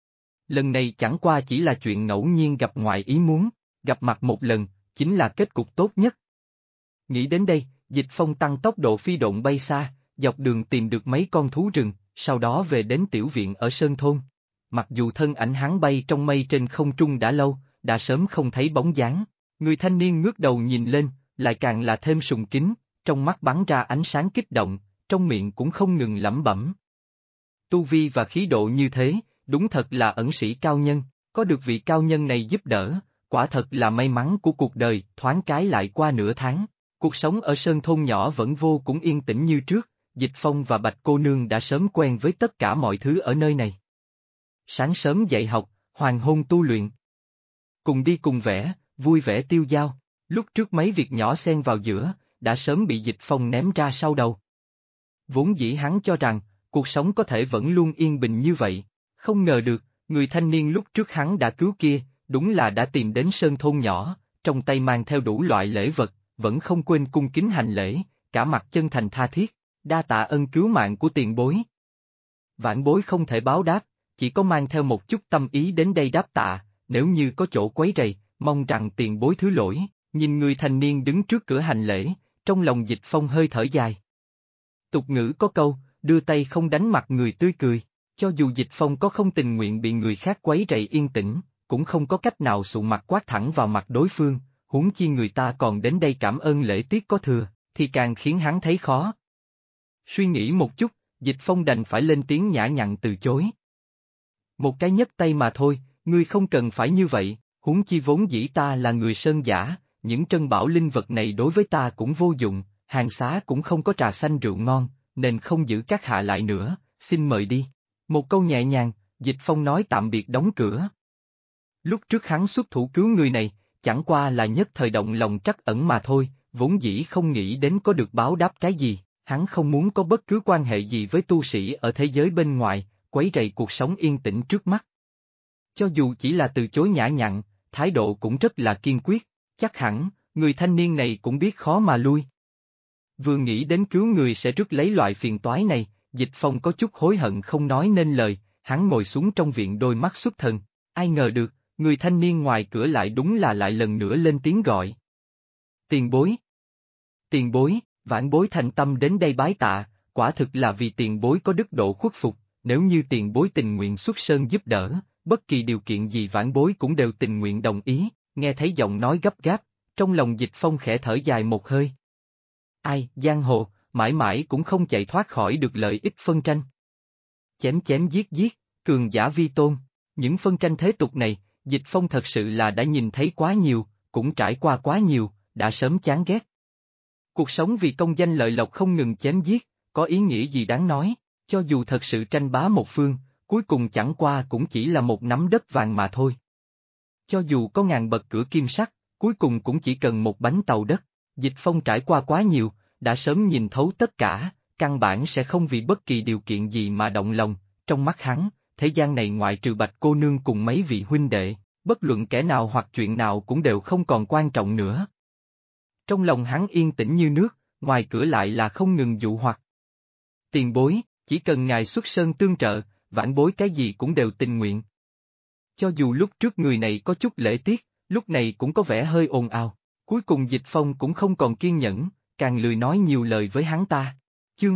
S1: Lần này chẳng qua chỉ là chuyện ngẫu nhiên gặp ngoài ý muốn, gặp mặt một lần, chính là kết cục tốt nhất. Nghĩ đến đây, Dịch Phong tăng tốc độ phi độn bay xa, dọc đường tìm được mấy con thú rừng, sau đó về đến tiểu viện ở Sơn Thôn. Mặc dù thân ảnh hắn bay trong mây trên không trung đã lâu, đã sớm không thấy bóng dáng, người thanh niên ngước đầu nhìn lên, lại càng là thêm sùng kính, trong mắt bắn ra ánh sáng kích động, trong miệng cũng không ngừng lẩm bẩm. Tu vi và khí độ như thế, đúng thật là ẩn sĩ cao nhân, có được vị cao nhân này giúp đỡ, quả thật là may mắn của cuộc đời, thoáng cái lại qua nửa tháng. Cuộc sống ở Sơn Thôn nhỏ vẫn vô cùng yên tĩnh như trước, Dịch Phong và Bạch cô nương đã sớm quen với tất cả mọi thứ ở nơi này. Sáng sớm dạy học, hoàng hôn tu luyện. Cùng đi cùng vẽ, vui vẻ tiêu dao, lúc trước mấy việc nhỏ xen vào giữa, đã sớm bị Dịch Phong ném ra sau đầu. Vốn dĩ hắn cho rằng, cuộc sống có thể vẫn luôn yên bình như vậy, không ngờ được, người thanh niên lúc trước hắn đã cứu kia, đúng là đã tìm đến Sơn Thôn nhỏ, trong tay mang theo đủ loại lễ vật, vẫn không quên cung kính hành lễ, cả mặt chân thành tha thiết, đa tạ ân cứu mạng của tiền bối. Vãn bối không thể báo đáp, chỉ có mang theo một chút tâm ý đến đây đáp tạ, nếu như có chỗ quấy rầy, mong rằng tiền bối thứ lỗi, nhìn người thanh niên đứng trước cửa hành lễ, trong lòng Dịch Phong hơi thở dài. Tục ngữ có câu, đưa tay không đánh mặt người tươi cười, Cho dù Dịch Phong có không tình nguyện bị người khác quấy rầy yên tĩnh, cũng không có cách nào sụ mặt quát thẳng vào mặt đối phương, huống chi người ta còn đến đây cảm ơn lễ tiết có thừa, thì càng khiến hắn thấy khó. Suy nghĩ một chút, Dịch Phong đành phải lên tiếng nhã nhặn từ chối. Một cái nhấc tay mà thôi, ngươi không cần phải như vậy, huống chi vốn dĩ ta là người sơn giả, những trân bảo linh vật này đối với ta cũng vô dụng, hàng xá cũng không có trà xanh rượu ngon, nên không giữ các hạ lại nữa, xin mời đi. Một câu nhẹ nhàng, Dịch Phong nói tạm biệt đóng cửa. Lúc trước hắn xuất thủ cứu người này, chẳng qua là nhất thời động lòng trắc ẩn mà thôi, vốn dĩ không nghĩ đến có được báo đáp cái gì, hắn không muốn có bất cứ quan hệ gì với tu sĩ ở thế giới bên ngoài, quấy rầy cuộc sống yên tĩnh trước mắt. Cho dù chỉ là từ chối nhã nhặn, thái độ cũng rất là kiên quyết, chắc hẳn, người thanh niên này cũng biết khó mà lui. Vừa nghĩ đến cứu người sẽ rước lấy loại phiền toái này, Dịch Phong có chút hối hận không nói nên lời, hắn ngồi xuống trong viện đôi mắt xuất thần, ai ngờ được, người thanh niên ngoài cửa lại đúng là lại lần nữa lên tiếng gọi. Tiền bối! Tiền bối, vãn bối thành tâm đến đây bái tạ, quả thực là vì tiền bối có đức độ khuất phục, nếu như tiền bối tình nguyện xuất sơn giúp đỡ, bất kỳ điều kiện gì vãn bối cũng đều tình nguyện đồng ý, nghe thấy giọng nói gấp gáp, trong lòng Dịch Phong khẽ thở dài một hơi. Ai, giang hồ, mãi mãi cũng không chạy thoát khỏi được lợi ích phân tranh. Chém chém giết giết, cường giả vi tôn, những phân tranh thế tục này, Dịch Phong thật sự là đã nhìn thấy quá nhiều, cũng trải qua quá nhiều, đã sớm chán ghét. Cuộc sống vì công danh lợi lộc không ngừng chém giết, có ý nghĩa gì đáng nói, cho dù thật sự tranh bá một phương, cuối cùng chẳng qua cũng chỉ là một nắm đất vàng mà thôi. Cho dù có ngàn bậc cửa kim sắt, cuối cùng cũng chỉ cần một bánh tàu đất, Dịch Phong trải qua quá nhiều, đã sớm nhìn thấu tất cả, căn bản sẽ không vì bất kỳ điều kiện gì mà động lòng, trong mắt hắn, thế gian này ngoại trừ Bạch cô nương cùng mấy vị huynh đệ, bất luận kẻ nào hoặc chuyện nào cũng đều không còn quan trọng nữa. Trong lòng hắn yên tĩnh như nước, ngoài cửa lại là không ngừng dụ hoặc. Tiền bối, chỉ cần ngài xuất sơn tương trợ, vãn bối cái gì cũng đều tình nguyện. Cho dù lúc trước người này có chút lễ tiết, lúc này cũng có vẻ hơi ồn ào, cuối cùng Dịch Phong cũng không còn kiên nhẫn, càng lười nói nhiều lời với hắn ta. Chương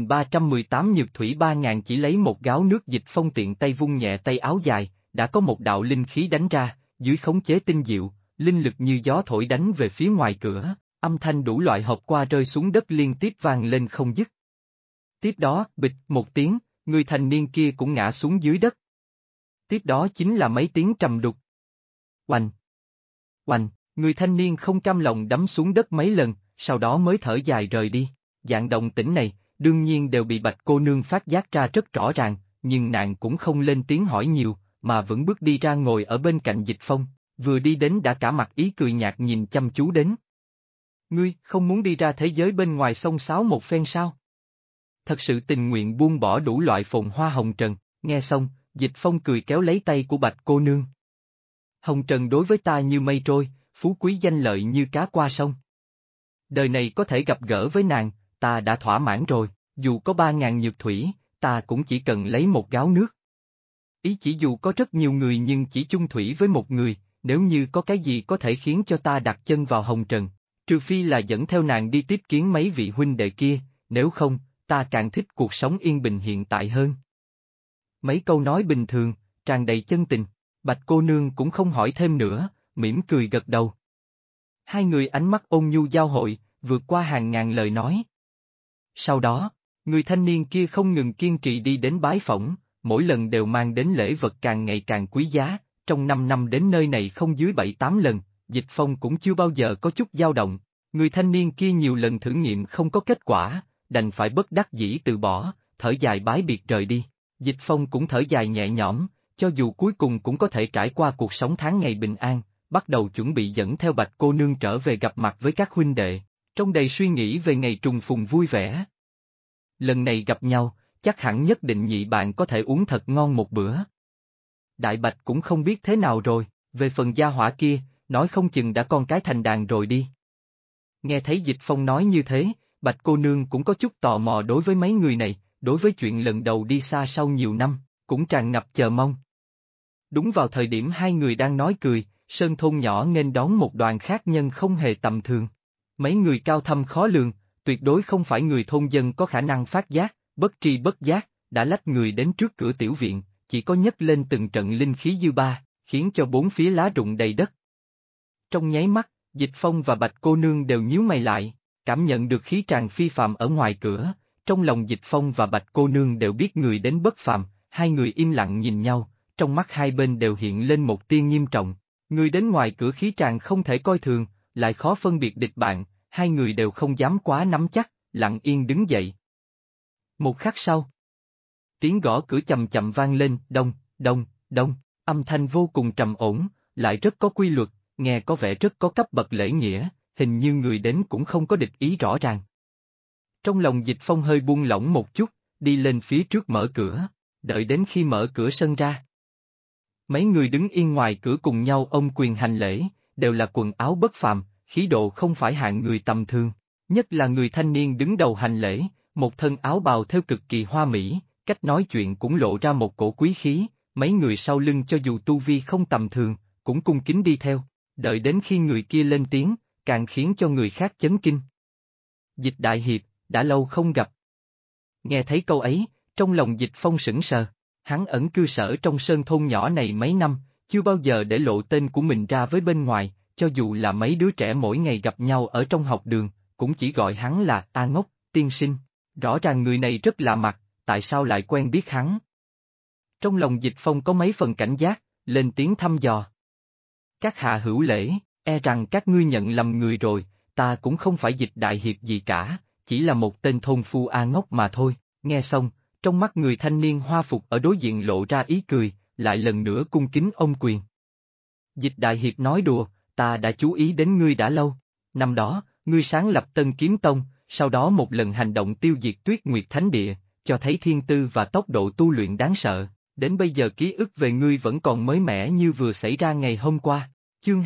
S1: 2318 Nhược Thủy 3000 chỉ lấy một gáo nước. Dịch Phong tiện tay vung nhẹ tay áo dài, đã có một đạo linh khí đánh ra, dưới khống chế tinh diệu, linh lực như gió thổi đánh về phía ngoài cửa, âm thanh đủ loại hộp qua rơi xuống đất liên tiếp vang lên không dứt. Tiếp đó, bịch một tiếng, người thanh niên kia cũng ngã xuống dưới đất. Tiếp đó chính là mấy tiếng trầm đục. Oành! Oành! Người thanh niên không cam lòng đấm xuống đất mấy lần, sau đó mới thở dài rời đi. Dạng động tĩnh này, đương nhiên đều bị Bạch cô nương phát giác ra rất rõ ràng, nhưng nàng cũng không lên tiếng hỏi nhiều, mà vẫn bước đi ra ngồi ở bên cạnh Dịch Phong, vừa đi đến đã cả mặt ý cười nhạt nhìn chăm chú đến. Ngươi, không muốn đi ra thế giới bên ngoài xông xáo một phen sao? Thật sự tình nguyện buông bỏ đủ loại phồn hoa hồng trần, nghe xong, Dịch Phong cười kéo lấy tay của Bạch cô nương. Hồng trần đối với ta như mây trôi, phú quý danh lợi như cá qua sông. Đời này có thể gặp gỡ với nàng, ta đã thỏa mãn rồi, dù có 3000 nhược thủy, ta cũng chỉ cần lấy một gáo nước. Ý chỉ dù có rất nhiều người nhưng chỉ chung thủy với một người, nếu như có cái gì có thể khiến cho ta đặt chân vào hồng trần, trừ phi là dẫn theo nàng đi tiếp kiến mấy vị huynh đệ kia, nếu không, ta càng thích cuộc sống yên bình hiện tại hơn. Mấy câu nói bình thường, tràn đầy chân tình, Bạch cô nương cũng không hỏi thêm nữa, mỉm cười gật đầu. Hai người ánh mắt ôn nhu giao hội, vượt qua hàng ngàn lời nói. Sau đó, người thanh niên kia không ngừng kiên trì đi đến bái phỏng, mỗi lần đều mang đến lễ vật càng ngày càng quý giá, trong 5 năm đến nơi này không dưới 7-8 lần, Dịch Phong cũng chưa bao giờ có chút dao động, người thanh niên kia nhiều lần thử nghiệm không có kết quả, đành phải bất đắc dĩ từ bỏ, thở dài bái biệt rời đi. Dịch Phong cũng thở dài nhẹ nhõm, cho dù cuối cùng cũng có thể trải qua cuộc sống tháng ngày bình an, bắt đầu chuẩn bị dẫn theo Bạch cô nương trở về gặp mặt với các huynh đệ, trong đầy suy nghĩ về ngày trùng phùng vui vẻ. Lần này gặp nhau, chắc hẳn nhất định nhị bạn có thể uống thật ngon một bữa. Đại Bạch cũng không biết thế nào rồi, về phần gia hỏa kia, nói không chừng đã con cái thành đàn rồi đi. Nghe thấy Dịch Phong nói như thế, Bạch cô nương cũng có chút tò mò đối với mấy người này, đối với chuyện lần đầu đi xa sau nhiều năm, cũng tràn ngập chờ mong. Đúng vào thời điểm hai người đang nói cười, sơn thôn nhỏ nghênh đón một đoàn khác nhân không hề tầm thường. Mấy người cao thâm khó lường, tuyệt đối không phải người thôn dân có khả năng phát giác, bất tri bất giác, đã lách người đến trước cửa tiểu viện, chỉ có nhấc lên từng trận linh khí dư ba, khiến cho bốn phía lá rụng đầy đất. Trong nháy mắt, Dịch Phong và Bạch cô nương đều nhíu mày lại, cảm nhận được khí tràn phi phàm ở ngoài cửa, trong lòng Dịch Phong và Bạch cô nương đều biết người đến bất phàm, hai người im lặng nhìn nhau, trong mắt hai bên đều hiện lên một tia nghiêm trọng. Người đến ngoài cửa khí tràn không thể coi thường, lại khó phân biệt địch bạn, hai người đều không dám quá nắm chắc, lặng yên đứng dậy. Một khắc sau, tiếng gõ cửa chậm chậm vang lên, đông, đông, đông, âm thanh vô cùng trầm ổn, lại rất có quy luật, nghe có vẻ rất có cấp bậc lễ nghĩa, hình như người đến cũng không có địch ý rõ ràng. Trong lòng Dịch Phong hơi buông lỏng một chút, đi lên phía trước mở cửa, đợi đến khi mở cửa sân ra. Mấy người đứng yên ngoài cửa cùng nhau ôm quyền hành lễ, đều là quần áo bất phàm, khí độ không phải hạng người tầm thường, nhất là người thanh niên đứng đầu hành lễ, một thân áo bào theo cực kỳ hoa mỹ, cách nói chuyện cũng lộ ra một cổ quý khí, mấy người sau lưng cho dù tu vi không tầm thường, cũng cung kính đi theo, đợi đến khi người kia lên tiếng, càng khiến cho người khác chấn kinh. Dịch đại hiệp, đã lâu không gặp. Nghe thấy câu ấy, trong lòng Dịch Phong sững sờ, hắn ẩn cư sở trong sơn thôn nhỏ này mấy năm, chưa bao giờ để lộ tên của mình ra với bên ngoài, cho dù là mấy đứa trẻ mỗi ngày gặp nhau ở trong học đường, cũng chỉ gọi hắn là A Ngốc, tiên sinh, rõ ràng người này rất lạ mặt, tại sao lại quen biết hắn? Trong lòng Dịch Phong có mấy phần cảnh giác, lên tiếng thăm dò. Các hạ hữu lễ, e rằng các ngươi nhận lầm người rồi, ta cũng không phải Dịch đại hiệp gì cả, chỉ là một tên thôn phu A Ngốc mà thôi. Nghe xong, trong mắt người thanh niên hoa phục ở đối diện lộ ra ý cười, lại lần nữa cung kính ôm quyền. Dịch đại hiệp nói đùa, ta đã chú ý đến ngươi đã lâu. Năm đó, ngươi sáng lập Tân Kiếm Tông, sau đó một lần hành động tiêu diệt Tuyết Nguyệt Thánh Địa, cho thấy thiên tư và tốc độ tu luyện đáng sợ. Đến bây giờ ký ức về ngươi vẫn còn mới mẻ như vừa xảy ra ngày hôm qua. Chương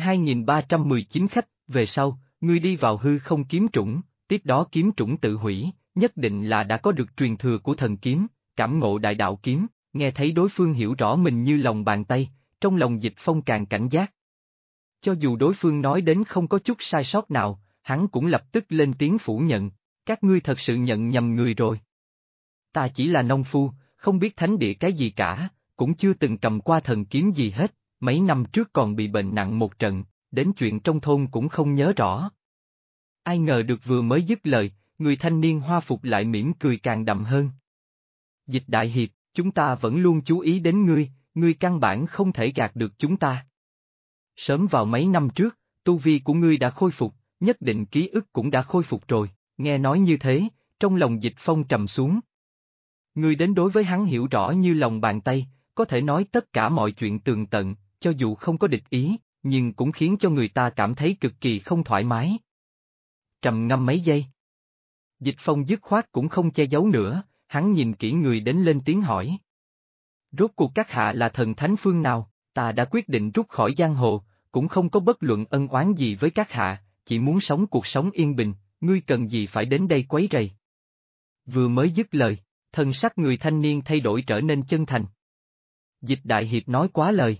S1: 2319 khách, về sau, ngươi đi vào hư không kiếm trũng, tiếp đó kiếm trũng tự hủy, nhất định là đã có được truyền thừa của thần kiếm, cảm ngộ đại đạo kiếm, nghe thấy đối phương hiểu rõ mình như lòng bàn tay, trong lòng Dịch Phong càng cảnh giác. Cho dù đối phương nói đến không có chút sai sót nào, hắn cũng lập tức lên tiếng phủ nhận, các ngươi thật sự nhận nhầm người rồi. Ta chỉ là nông phu, không biết thánh địa cái gì cả, cũng chưa từng cầm qua thần kiếm gì hết, mấy năm trước còn bị bệnh nặng một trận, đến chuyện trong thôn cũng không nhớ rõ. Ai ngờ được vừa mới dứt lời, người thanh niên hoa phục lại mỉm cười càng đậm hơn. Dịch đại hiệp, chúng ta vẫn luôn chú ý đến ngươi căn bản không thể gạt được chúng ta. Sớm vào mấy năm trước, tu vi của ngươi đã khôi phục, nhất định ký ức cũng đã khôi phục rồi, nghe nói như thế, trong lòng Dịch Phong trầm xuống. Ngươi đến đối với hắn hiểu rõ như lòng bàn tay, có thể nói tất cả mọi chuyện tường tận, cho dù không có địch ý, nhưng cũng khiến cho người ta cảm thấy cực kỳ không thoải mái. Trầm ngâm mấy giây. Dịch Phong dứt khoát cũng không che giấu nữa, hắn nhìn kỹ người đến lên tiếng hỏi. Rốt cuộc các hạ là thần thánh phương nào, ta đã quyết định rút khỏi giang hồ, cũng không có bất luận ân oán gì với các hạ, chỉ muốn sống cuộc sống yên bình, ngươi cần gì phải đến đây quấy rầy. Vừa mới dứt lời, thần sắc người thanh niên thay đổi trở nên chân thành. Dịch đại hiệp nói quá lời.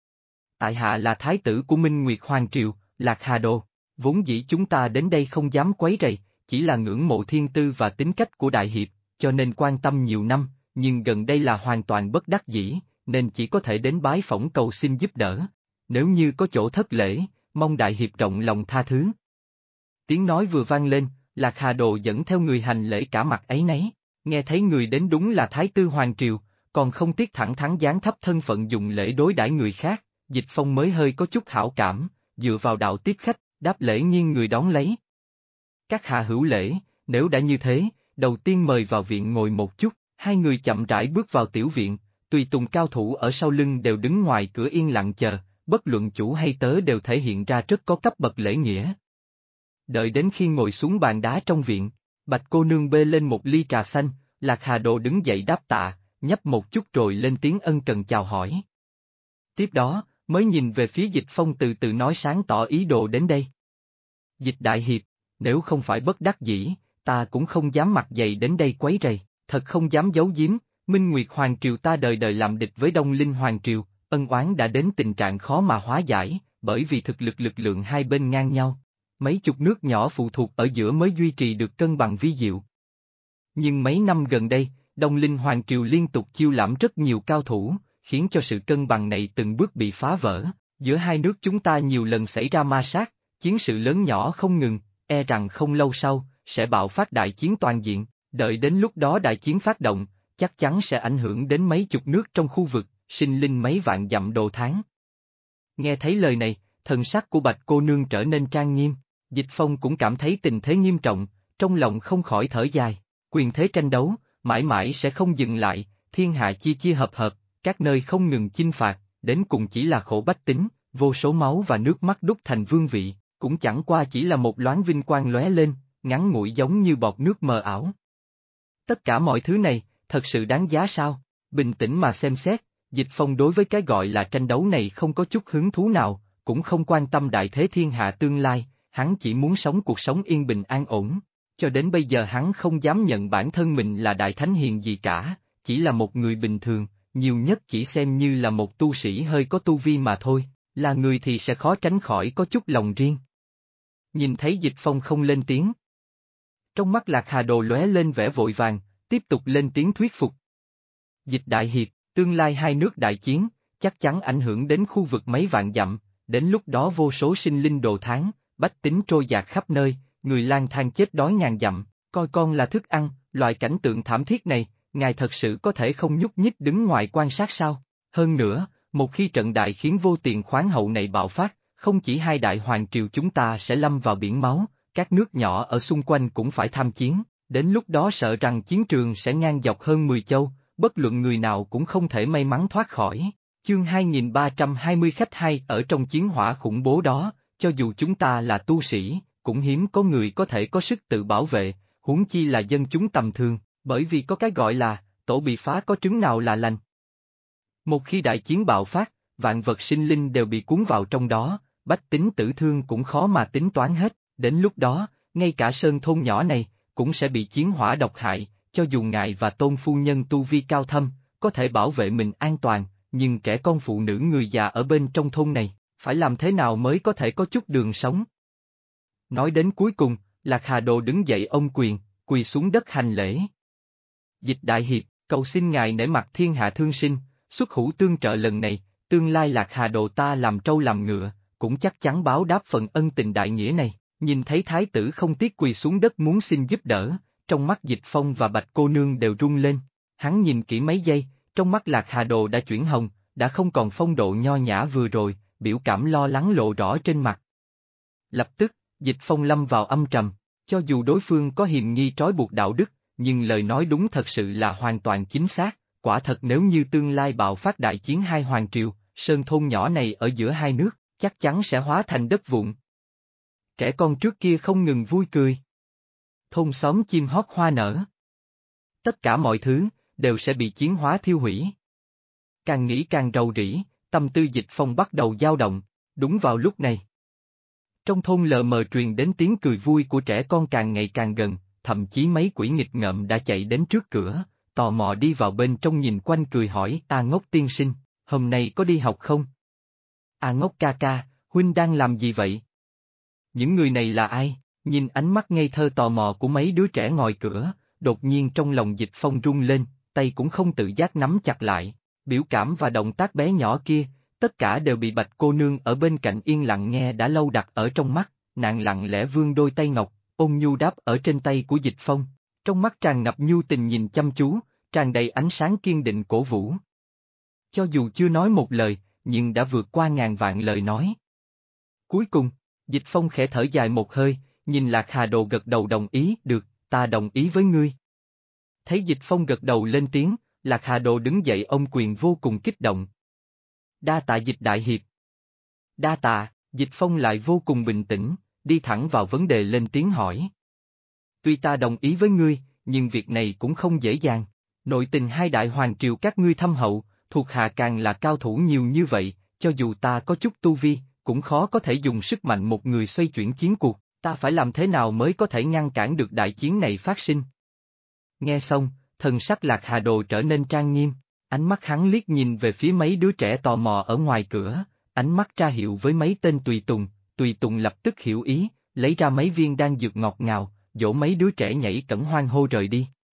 S1: Tại hạ là thái tử của Minh Nguyệt Hoàng Triều, Lạc Hà Đồ, vốn dĩ chúng ta đến đây không dám quấy rầy, chỉ là ngưỡng mộ thiên tư và tính cách của đại hiệp, cho nên quan tâm nhiều năm, nhưng gần đây là hoàn toàn bất đắc dĩ, nên chỉ có thể đến bái phỏng cầu xin giúp đỡ. Nếu như có chỗ thất lễ, mong đại hiệp rộng lòng tha thứ. Tiếng nói vừa vang lên, Lạc Hà Đồ dẫn theo người hành lễ cả mặt áy náy, nghe thấy người đến đúng là Thái tử Hoàng Triều, còn không tiếc thẳng thắn giáng thấp thân phận dùng lễ đối đãi người khác, Dịch Phong mới hơi có chút hảo cảm, dựa vào đạo tiếp khách, đáp lễ nghiêng người đón lấy. Các hạ hữu lễ, nếu đã như thế, đầu tiên mời vào viện ngồi một chút, hai người chậm rãi bước vào tiểu viện, tùy tùng cao thủ ở sau lưng đều đứng ngoài cửa yên lặng chờ, bất luận chủ hay tớ đều thể hiện ra rất có cấp bậc lễ nghĩa. Đợi đến khi ngồi xuống bàn đá trong viện, Bạch cô nương bê lên một ly trà xanh, Lạc Hà Đồ đứng dậy đáp tạ, nhấp một chút rồi lên tiếng ân cần chào hỏi. Tiếp đó, mới nhìn về phía Dịch Phong từ từ nói sáng tỏ ý đồ đến đây. Dịch đại hiệp, nếu không phải bất đắc dĩ, ta cũng không dám mặt dày đến đây quấy rầy, thật không dám giấu giếm, Minh Nguyệt Hoàng Triều ta đời đời làm địch với Đông Linh Hoàng Triều, ân oán đã đến tình trạng khó mà hóa giải, bởi vì thực lực lượng hai bên ngang nhau. Mấy chục nước nhỏ phụ thuộc ở giữa mới duy trì được cân bằng vi diệu. Nhưng mấy năm gần đây, Đông Linh Hoàng Triều liên tục chiêu lãm rất nhiều cao thủ, khiến cho sự cân bằng này từng bước bị phá vỡ. Giữa hai nước chúng ta nhiều lần xảy ra ma sát, chiến sự lớn nhỏ không ngừng, e rằng không lâu sau, sẽ bạo phát đại chiến toàn diện. Đợi đến lúc đó đại chiến phát động, chắc chắn sẽ ảnh hưởng đến mấy chục nước trong khu vực, sinh linh mấy vạn dặm đồ tháng. Nghe thấy lời này, thần sắc của Bạch cô nương trở nên trang nghiêm, Dịch Phong cũng cảm thấy tình thế nghiêm trọng, trong lòng không khỏi thở dài, quyền thế tranh đấu, mãi mãi sẽ không dừng lại, thiên hạ chia chia hợp hợp, các nơi không ngừng chinh phạt, đến cùng chỉ là khổ bách tính, vô số máu và nước mắt đúc thành vương vị, cũng chẳng qua chỉ là một loáng vinh quang lóe lên, ngắn ngủi giống như bọt nước mờ ảo. Tất cả mọi thứ này, thật sự đáng giá sao? Bình tĩnh mà xem xét, Dịch Phong đối với cái gọi là tranh đấu này không có chút hứng thú nào, cũng không quan tâm đại thế thiên hạ tương lai, hắn chỉ muốn sống cuộc sống yên bình an ổn. Cho đến bây giờ hắn không dám nhận bản thân mình là đại thánh hiền gì cả, chỉ là một người bình thường, nhiều nhất chỉ xem như là một tu sĩ hơi có tu vi mà thôi, là người thì sẽ khó tránh khỏi có chút lòng riêng. Nhìn thấy Dịch Phong không lên tiếng. Trong mắt Lạc Hà Đồ lóe lên vẻ vội vàng, tiếp tục lên tiếng thuyết phục. Dịch đại hiệp, tương lai hai nước đại chiến, chắc chắn ảnh hưởng đến khu vực mấy vạn dặm, đến lúc đó vô số sinh linh đồ tháng, bách tính trôi dạt khắp nơi, người lang thang chết đói ngàn dặm, coi con là thức ăn, loại cảnh tượng thảm thiết này, ngài thật sự có thể không nhúc nhích đứng ngoài quan sát sao? Hơn nữa, một khi trận đại khiến vô tiền khoáng hậu này bạo phát, không chỉ hai đại hoàng triều chúng ta sẽ lâm vào biển máu, các nước nhỏ ở xung quanh cũng phải tham chiến, đến lúc đó sợ rằng chiến trường sẽ ngang dọc hơn 10 châu, bất luận người nào cũng không thể may mắn thoát khỏi. Chương 2320 khách hay ở trong chiến hỏa khủng bố đó, cho dù chúng ta là tu sĩ, cũng hiếm có người có thể có sức tự bảo vệ, huống chi là dân chúng tầm thường, bởi vì có cái gọi là, tổ bị phá có trứng nào là lành. Một khi đại chiến bạo phát, vạn vật sinh linh đều bị cuốn vào trong đó, bách tính tử thương cũng khó mà tính toán hết, đến lúc đó, ngay cả sơn thôn nhỏ này, cũng sẽ bị chiến hỏa độc hại, cho dù ngài và tôn phu nhân tu vi cao thâm, có thể bảo vệ mình an toàn, nhưng trẻ con phụ nữ người già ở bên trong thôn này, phải làm thế nào mới có thể có chút đường sống? Nói đến cuối cùng, Lạc Hà Đồ đứng dậy ôm quyền, quỳ xuống đất hành lễ. Dịch đại hiệp, cầu xin ngài nể mặt thiên hạ thương sinh, xuất hữu tương trợ lần này, tương lai Lạc Hà Đồ ta làm trâu làm ngựa, cũng chắc chắn báo đáp phần ân tình đại nghĩa này. Nhìn thấy thái tử không tiếc quỳ xuống đất muốn xin giúp đỡ, trong mắt Dịch Phong và Bạch cô nương đều rung lên. Hắn nhìn kỹ mấy giây, trong mắt Lạc Hà Đồ đã chuyển hồng, đã không còn phong độ nho nhã vừa rồi, biểu cảm lo lắng lộ rõ trên mặt. Lập tức, Dịch Phong lâm vào âm trầm, cho dù đối phương có hiềm nghi trói buộc đạo đức, nhưng lời nói đúng thật sự là hoàn toàn chính xác, quả thật nếu như tương lai bạo phát đại chiến hai hoàng triều, sơn thôn nhỏ này ở giữa hai nước, chắc chắn sẽ hóa thành đất vụn. Trẻ con trước kia không ngừng vui cười. Thôn xóm chim hót hoa nở. Tất cả mọi thứ, đều sẽ bị chiến hóa thiêu hủy. Càng nghĩ càng rầu rĩ, tâm tư Dịch Phong bắt đầu dao động, đúng vào lúc này. Trong thôn lờ mờ truyền đến tiếng cười vui của trẻ con càng ngày càng gần, thậm chí mấy quỷ nghịch ngợm đã chạy đến trước cửa, tò mò đi vào bên trong nhìn quanh cười hỏi A Ngốc tiên sinh, hôm nay có đi học không? A Ngốc ca ca, huynh đang làm gì vậy? Những người này là ai? Nhìn ánh mắt ngây thơ tò mò của mấy đứa trẻ ngoài cửa, đột nhiên trong lòng Dịch Phong rung lên, tay cũng không tự giác nắm chặt lại, biểu cảm và động tác bé nhỏ kia, tất cả đều bị Bạch cô nương ở bên cạnh yên lặng nghe đã lâu đặt ở trong mắt, nàng lặng lẽ vươn đôi tay ngọc, ôn nhu đáp ở trên tay của Dịch Phong, trong mắt tràn ngập nhu tình nhìn chăm chú, tràn đầy ánh sáng kiên định cổ vũ. Cho dù chưa nói một lời, nhưng đã vượt qua ngàn vạn lời nói. Cuối cùng, Dịch Phong khẽ thở dài một hơi, nhìn Lạc Hà Đồ gật đầu đồng ý, được, ta đồng ý với ngươi. Thấy Dịch Phong gật đầu lên tiếng, Lạc Hà Đồ đứng dậy ôm quyền vô cùng kích động. Đa tạ Dịch đại hiệp. Đa tạ, Dịch Phong lại vô cùng bình tĩnh, đi thẳng vào vấn đề lên tiếng hỏi. Tuy ta đồng ý với ngươi, nhưng việc này cũng không dễ dàng. Nội tình hai đại hoàng triều các ngươi thâm hậu, thuộc hạ càng là cao thủ nhiều như vậy, cho dù ta có chút tu vi, cũng khó có thể dùng sức mạnh một người xoay chuyển chiến cuộc, ta phải làm thế nào mới có thể ngăn cản được đại chiến này phát sinh. Nghe xong, thần sắc Lạc Hà Đồ trở nên trang nghiêm, ánh mắt hắn liếc nhìn về phía mấy đứa trẻ tò mò ở ngoài cửa, ánh mắt ra hiệu với mấy tên tùy tùng lập tức hiểu ý, lấy ra mấy viên đan dược ngọt ngào, dỗ mấy đứa trẻ nhảy cẫng hoan hô rời đi.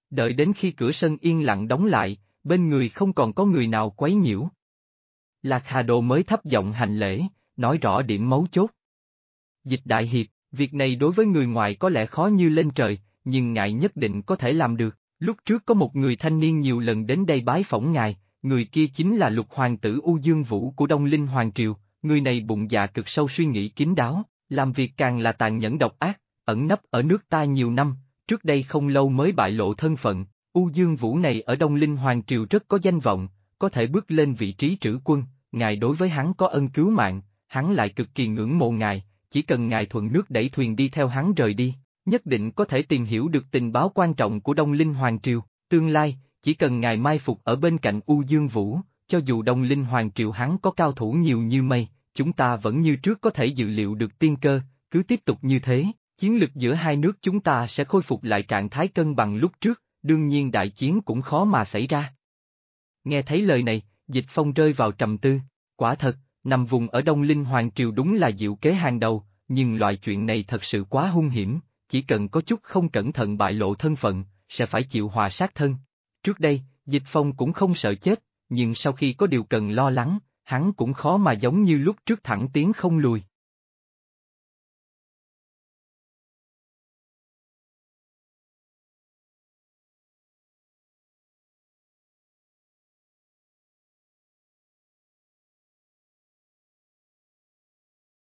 S1: Đợi đến khi cửa sân yên lặng đóng lại, bên người không còn có người nào quấy nhiễu. Lạc Hà Đồ mới thấp giọng hành lễ, nói rõ điểm mấu chốt. Dịch đại hiệp, việc này đối với người ngoài có lẽ khó như lên trời, nhưng ngài nhất định có thể làm được. Lúc trước có một người thanh niên nhiều lần đến đây bái phỏng ngài, người kia chính là Lục Hoàng tử U Dương Vũ của Đông Linh Hoàng Triều, người này bụng dạ cực sâu suy nghĩ kín đáo, làm việc càng là tàn nhẫn độc ác, ẩn nấp ở nước ta nhiều năm, trước đây không lâu mới bại lộ thân phận. U Dương Vũ này ở Đông Linh Hoàng Triều rất có danh vọng, có thể bước lên vị trí trữ quân, ngài đối với hắn có ân cứu mạng, hắn lại cực kỳ ngưỡng mộ ngài, chỉ cần ngài thuận nước đẩy thuyền đi theo hắn rời đi, nhất định có thể tìm hiểu được tình báo quan trọng của Đông Linh Hoàng Triều, tương lai, chỉ cần ngài mai phục ở bên cạnh U Dương Vũ, cho dù Đông Linh Hoàng Triều hắn có cao thủ nhiều như mây, chúng ta vẫn như trước có thể dự liệu được tiên cơ, cứ tiếp tục như thế, chiến lực giữa hai nước chúng ta sẽ khôi phục lại trạng thái cân bằng lúc trước, đương nhiên đại chiến cũng khó mà xảy ra. Nghe thấy lời này, Dịch Phong rơi vào trầm tư, quả thật, nằm vùng ở Đông Linh Hoàng Triều đúng là diệu kế hàng đầu, nhưng loại chuyện này thật sự quá hung hiểm, chỉ cần có chút không cẩn thận bại lộ thân phận, sẽ phải chịu họa sát thân. Trước đây, Dịch Phong cũng không sợ chết, nhưng sau khi có điều cần lo lắng, hắn cũng khó mà giống như lúc trước thẳng tiến không lùi.